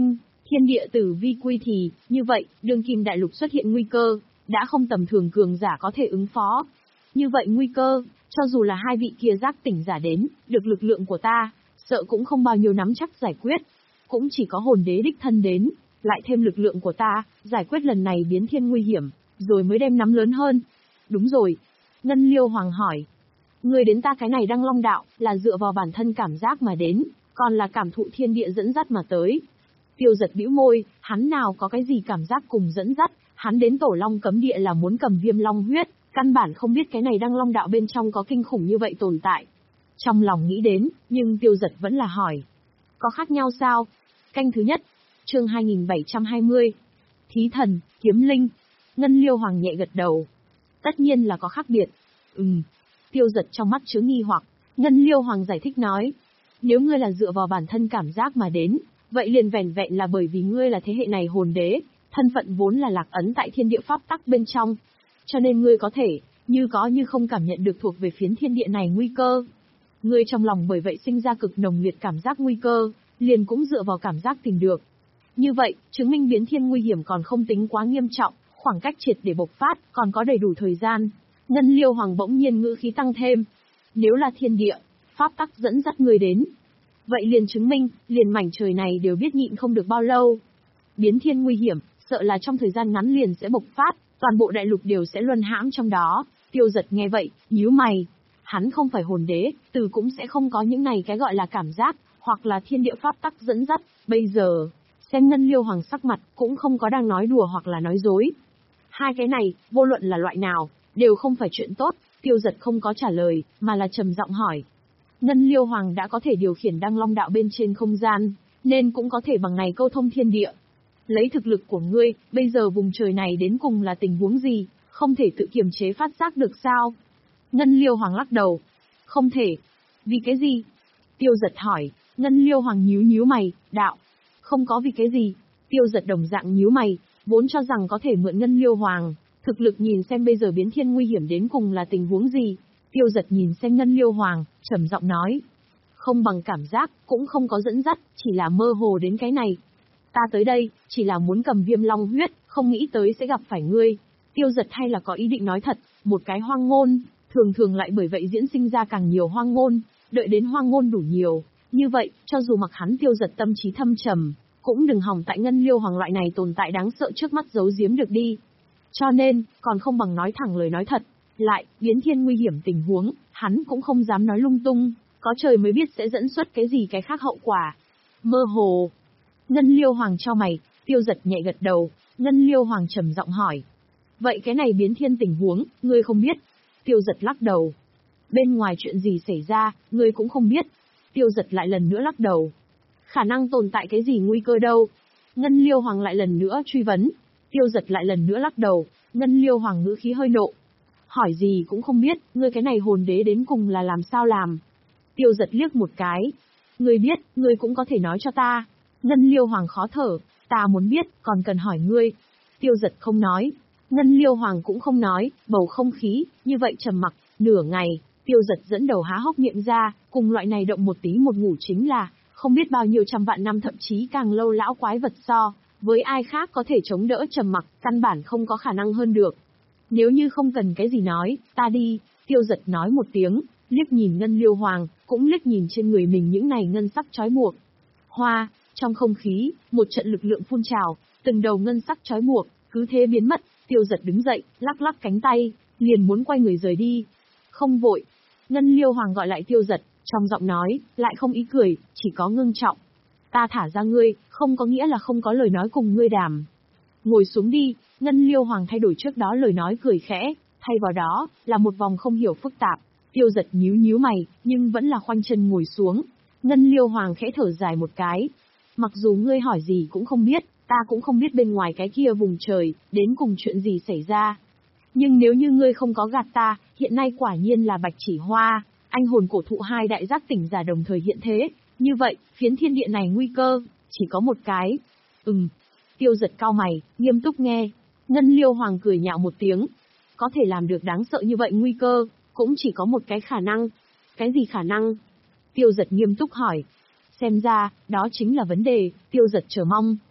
A: Thiên địa tử vi quy thì, như vậy, đương kim đại lục xuất hiện nguy cơ, đã không tầm thường cường giả có thể ứng phó. Như vậy nguy cơ, cho dù là hai vị kia giác tỉnh giả đến, được lực lượng của ta, sợ cũng không bao nhiêu nắm chắc giải quyết. Cũng chỉ có hồn đế đích thân đến, lại thêm lực lượng của ta, giải quyết lần này biến thiên nguy hiểm, rồi mới đem nắm lớn hơn. Đúng rồi. Ngân Liêu Hoàng hỏi. Người đến ta cái này Đăng Long đạo, là dựa vào bản thân cảm giác mà đến, còn là cảm thụ thiên địa dẫn dắt mà tới. Tiêu Giật bĩu môi, hắn nào có cái gì cảm giác cùng dẫn dắt, hắn đến Tổ Long cấm địa là muốn cầm viêm long huyết, căn bản không biết cái này Đăng Long đạo bên trong có kinh khủng như vậy tồn tại. Trong lòng nghĩ đến, nhưng Tiêu Giật vẫn là hỏi. Có khác nhau sao? Canh thứ nhất, chương hai nghìn bảy trăm hai mươi. Thí thần, kiếm linh. Ngân Liêu Hoàng nhẹ gật đầu. Tất nhiên là có khác biệt. Ừm. Tiêu Giật trong mắt chứa nghi hoặc. Ngân Liêu Hoàng giải thích nói. Nếu ngươi là dựa vào bản thân cảm giác mà đến, vậy liền vẻn vẹn là bởi vì ngươi là thế hệ này hồn đế, thân phận vốn là lạc ấn tại thiên địa pháp tắc bên trong. Cho nên ngươi có thể, như có như không cảm nhận được thuộc về phiến thiên địa này nguy cơ. Ngươi trong lòng bởi vậy sinh ra cực nồng liệt cảm giác nguy cơ, liền cũng dựa vào cảm giác tìm được. Như vậy, chứng minh biến thiên nguy hiểm còn không tính quá nghiêm trọng, khoảng cách triệt để bộc phát, còn có đầy đủ thời gian. Ngân Liêu Hoàng bỗng nhiên ngữ khí tăng thêm. Nếu là thiên địa, pháp tắc dẫn dắt ngươi đến, vậy liền chứng minh, liền mảnh trời này đều biết nhịn không được bao lâu. Biến thiên nguy hiểm, sợ là trong thời gian ngắn liền sẽ bộc phát, toàn bộ đại lục đều sẽ luân hãm trong đó. Tiêu Giật nghe vậy, nhíu mày. Hắn không phải hồn đế, từ cũng sẽ không có những này cái gọi là cảm giác, hoặc là thiên địa pháp tắc dẫn dắt. Bây giờ, xem Ngân Liêu Hoàng sắc mặt, cũng không có đang nói đùa hoặc là nói dối. Hai cái này, vô luận là loại nào, đều không phải chuyện tốt. Tiêu Giật không có trả lời, mà là trầm giọng hỏi. Ngân Liêu Hoàng đã có thể điều khiển Đăng Long đạo bên trên không gian, nên cũng có thể bằng này câu thông thiên địa. Lấy thực lực của ngươi, bây giờ vùng trời này đến cùng là tình huống gì, không thể tự kiềm chế phát giác được sao? Ngân Liêu Hoàng lắc đầu. Không thể. Vì cái gì? Tiêu Giật hỏi. Ngân Liêu Hoàng nhíu nhíu mày, đạo. Không có vì cái gì. Tiêu Giật đồng dạng nhíu mày, vốn cho rằng có thể mượn Ngân Liêu Hoàng, thực lực nhìn xem bây giờ biến thiên nguy hiểm đến cùng là tình huống gì. Tiêu Giật nhìn xem Ngân Liêu Hoàng, trầm giọng nói. Không bằng cảm giác, cũng không có dẫn dắt, chỉ là mơ hồ đến cái này. Ta tới đây, chỉ là muốn cầm viêm long huyết, không nghĩ tới sẽ gặp phải ngươi. Tiêu Giật hay là có ý định nói thật, một cái hoang ngôn, thường thường lại bởi vậy diễn sinh ra càng nhiều hoang ngôn, đợi đến hoang ngôn đủ nhiều. Như vậy, cho dù mặc hắn Tiêu Giật tâm trí thâm trầm, cũng đừng hòng tại Ngân Liêu Hoàng loại này tồn tại đáng sợ trước mắt giấu giếm được đi. Cho nên, còn không bằng nói thẳng lời nói thật. Lại, biến thiên nguy hiểm tình huống, hắn cũng không dám nói lung tung, có trời mới biết sẽ dẫn xuất cái gì cái khác hậu quả. Mơ hồ. Ngân Liêu Hoàng cho mày, Tiêu Giật nhẹ gật đầu, Ngân Liêu Hoàng trầm giọng hỏi. Vậy cái này biến thiên tình huống, ngươi không biết? Tiêu Giật lắc đầu. Bên ngoài chuyện gì xảy ra, ngươi cũng không biết. Tiêu Giật lại lần nữa lắc đầu. Khả năng tồn tại cái gì nguy cơ đâu? Ngân Liêu Hoàng lại lần nữa truy vấn. Tiêu Giật lại lần nữa lắc đầu, Ngân Liêu Hoàng ngữ khí hơi nộ. Hỏi gì cũng không biết, ngươi cái này hồn đế đến cùng là làm sao làm? Tiêu Giật liếc một cái. Ngươi biết, ngươi cũng có thể nói cho ta. Ngân Liêu Hoàng khó thở, ta muốn biết, còn cần hỏi ngươi. Tiêu Giật không nói. Ngân Liêu Hoàng cũng không nói, bầu không khí, như vậy trầm mặc, nửa ngày, Tiêu Giật dẫn đầu há hốc miệng ra, cùng loại này động một tí một ngủ chính là, không biết bao nhiêu trăm vạn năm thậm chí càng lâu lão quái vật so, với ai khác có thể chống đỡ trầm mặc, căn bản không có khả năng hơn được. Nếu như không cần cái gì nói, ta đi, Tiêu Giật nói một tiếng, liếc nhìn Ngân Liêu Hoàng, cũng liếc nhìn trên người mình những này ngân sắc trói buộc. Hoa, trong không khí, một trận lực lượng phun trào, từng đầu ngân sắc trói buộc, cứ thế biến mất. Tiêu Giật đứng dậy, lắc lắc cánh tay, liền muốn quay người rời đi. Không vội. Ngân Liêu Hoàng gọi lại Tiêu Giật, trong giọng nói, lại không ý cười, chỉ có ngưng trọng. Ta thả ra ngươi, không có nghĩa là không có lời nói cùng ngươi đàm. Ngồi xuống đi. Ngân Liêu Hoàng thay đổi trước đó lời nói cười khẽ, thay vào đó, là một vòng không hiểu phức tạp. Tiêu Giật nhíu nhíu mày, nhưng vẫn là khoanh chân ngồi xuống. Ngân Liêu Hoàng khẽ thở dài một cái. Mặc dù ngươi hỏi gì cũng không biết, ta cũng không biết bên ngoài cái kia vùng trời, đến cùng chuyện gì xảy ra. Nhưng nếu như ngươi không có gạt ta, hiện nay quả nhiên là Bạch Chỉ Hoa, anh hồn cổ thụ hai đại giác tỉnh giả đồng thời hiện thế. Như vậy, phiến thiên địa này nguy cơ, chỉ có một cái. Ừm. Tiêu Giật cau mày, nghiêm túc nghe. Ngân Liêu Hoàng cười nhạo một tiếng. Có thể làm được đáng sợ như vậy nguy cơ, cũng chỉ có một cái khả năng. Cái gì khả năng? Tiêu Giật nghiêm túc hỏi. Xem ra, đó chính là vấn đề, Tiêu Giật chờ mong.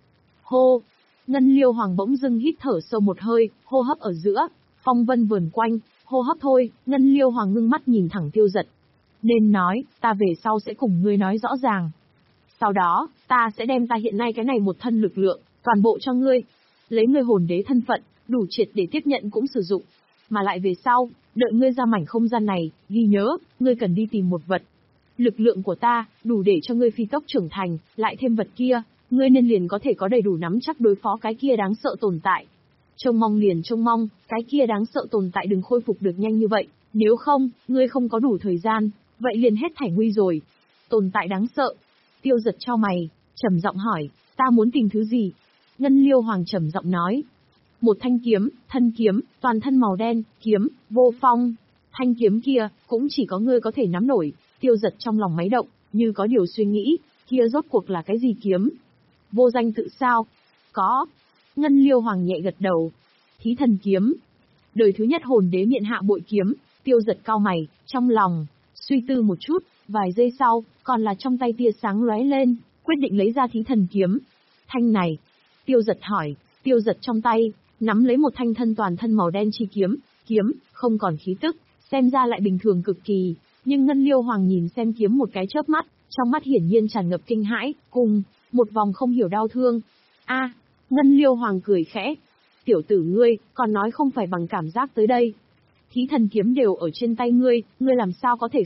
A: Hô! Ngân Liêu Hoàng bỗng dưng hít thở sâu một hơi, hô hấp ở giữa, phong vân vờn quanh, hô hấp thôi, Ngân Liêu Hoàng ngưng mắt nhìn thẳng Tiêu Dật. Nên nói, ta về sau sẽ cùng ngươi nói rõ ràng. Sau đó, ta sẽ đem ta hiện nay cái này một thân lực lượng, toàn bộ cho ngươi. Lấy ngươi hồn đế thân phận, đủ triệt để tiếp nhận cũng sử dụng. Mà lại về sau, đợi ngươi ra mảnh không gian này, ghi nhớ, ngươi cần đi tìm một vật. Lực lượng của ta, đủ để cho ngươi phi tốc trưởng thành, lại thêm vật kia, ngươi nên liền có thể có đầy đủ nắm chắc đối phó cái kia đáng sợ tồn tại. Trông mong liền trông mong, cái kia đáng sợ tồn tại đừng khôi phục được nhanh như vậy, nếu không, ngươi không có đủ thời gian, vậy liền hết thảy nguy rồi. Tồn tại đáng sợ. Tiêu Dật chau mày, trầm giọng hỏi, ta muốn tìm thứ gì? Ngân Liêu Hoàng trầm giọng nói, một thanh kiếm, thân kiếm, toàn thân màu đen, kiếm, vô phong. Thanh kiếm kia, cũng chỉ có ngươi có thể nắm nổi. Tiêu Dật trong lòng máy động, như có điều suy nghĩ, kia rốt cuộc là cái gì kiếm? Vô danh tự sao? Có. Ngân Liêu Hoàng nhẹ gật đầu. Thí thần kiếm. Đời thứ nhất hồn đế miện hạ bội kiếm. Tiêu Dật cau mày, trong lòng suy tư một chút, vài giây sau, còn là trong tay tia sáng lóe lên, quyết định lấy ra thí thần kiếm. Thanh này. Tiêu Dật hỏi. Tiêu Dật trong tay nắm lấy một thanh thân toàn thân màu đen chi kiếm, kiếm không còn khí tức, xem ra lại bình thường cực kỳ, nhưng Ngân Liêu Hoàng nhìn xem kiếm một cái chớp mắt, trong mắt hiển nhiên tràn ngập kinh hãi, cùng một vòng không hiểu đau thương. A, Ngân Liêu Hoàng cười khẽ, tiểu tử ngươi, còn nói không phải bằng cảm giác tới đây. Thí thần kiếm đều ở trên tay ngươi, ngươi làm sao có thể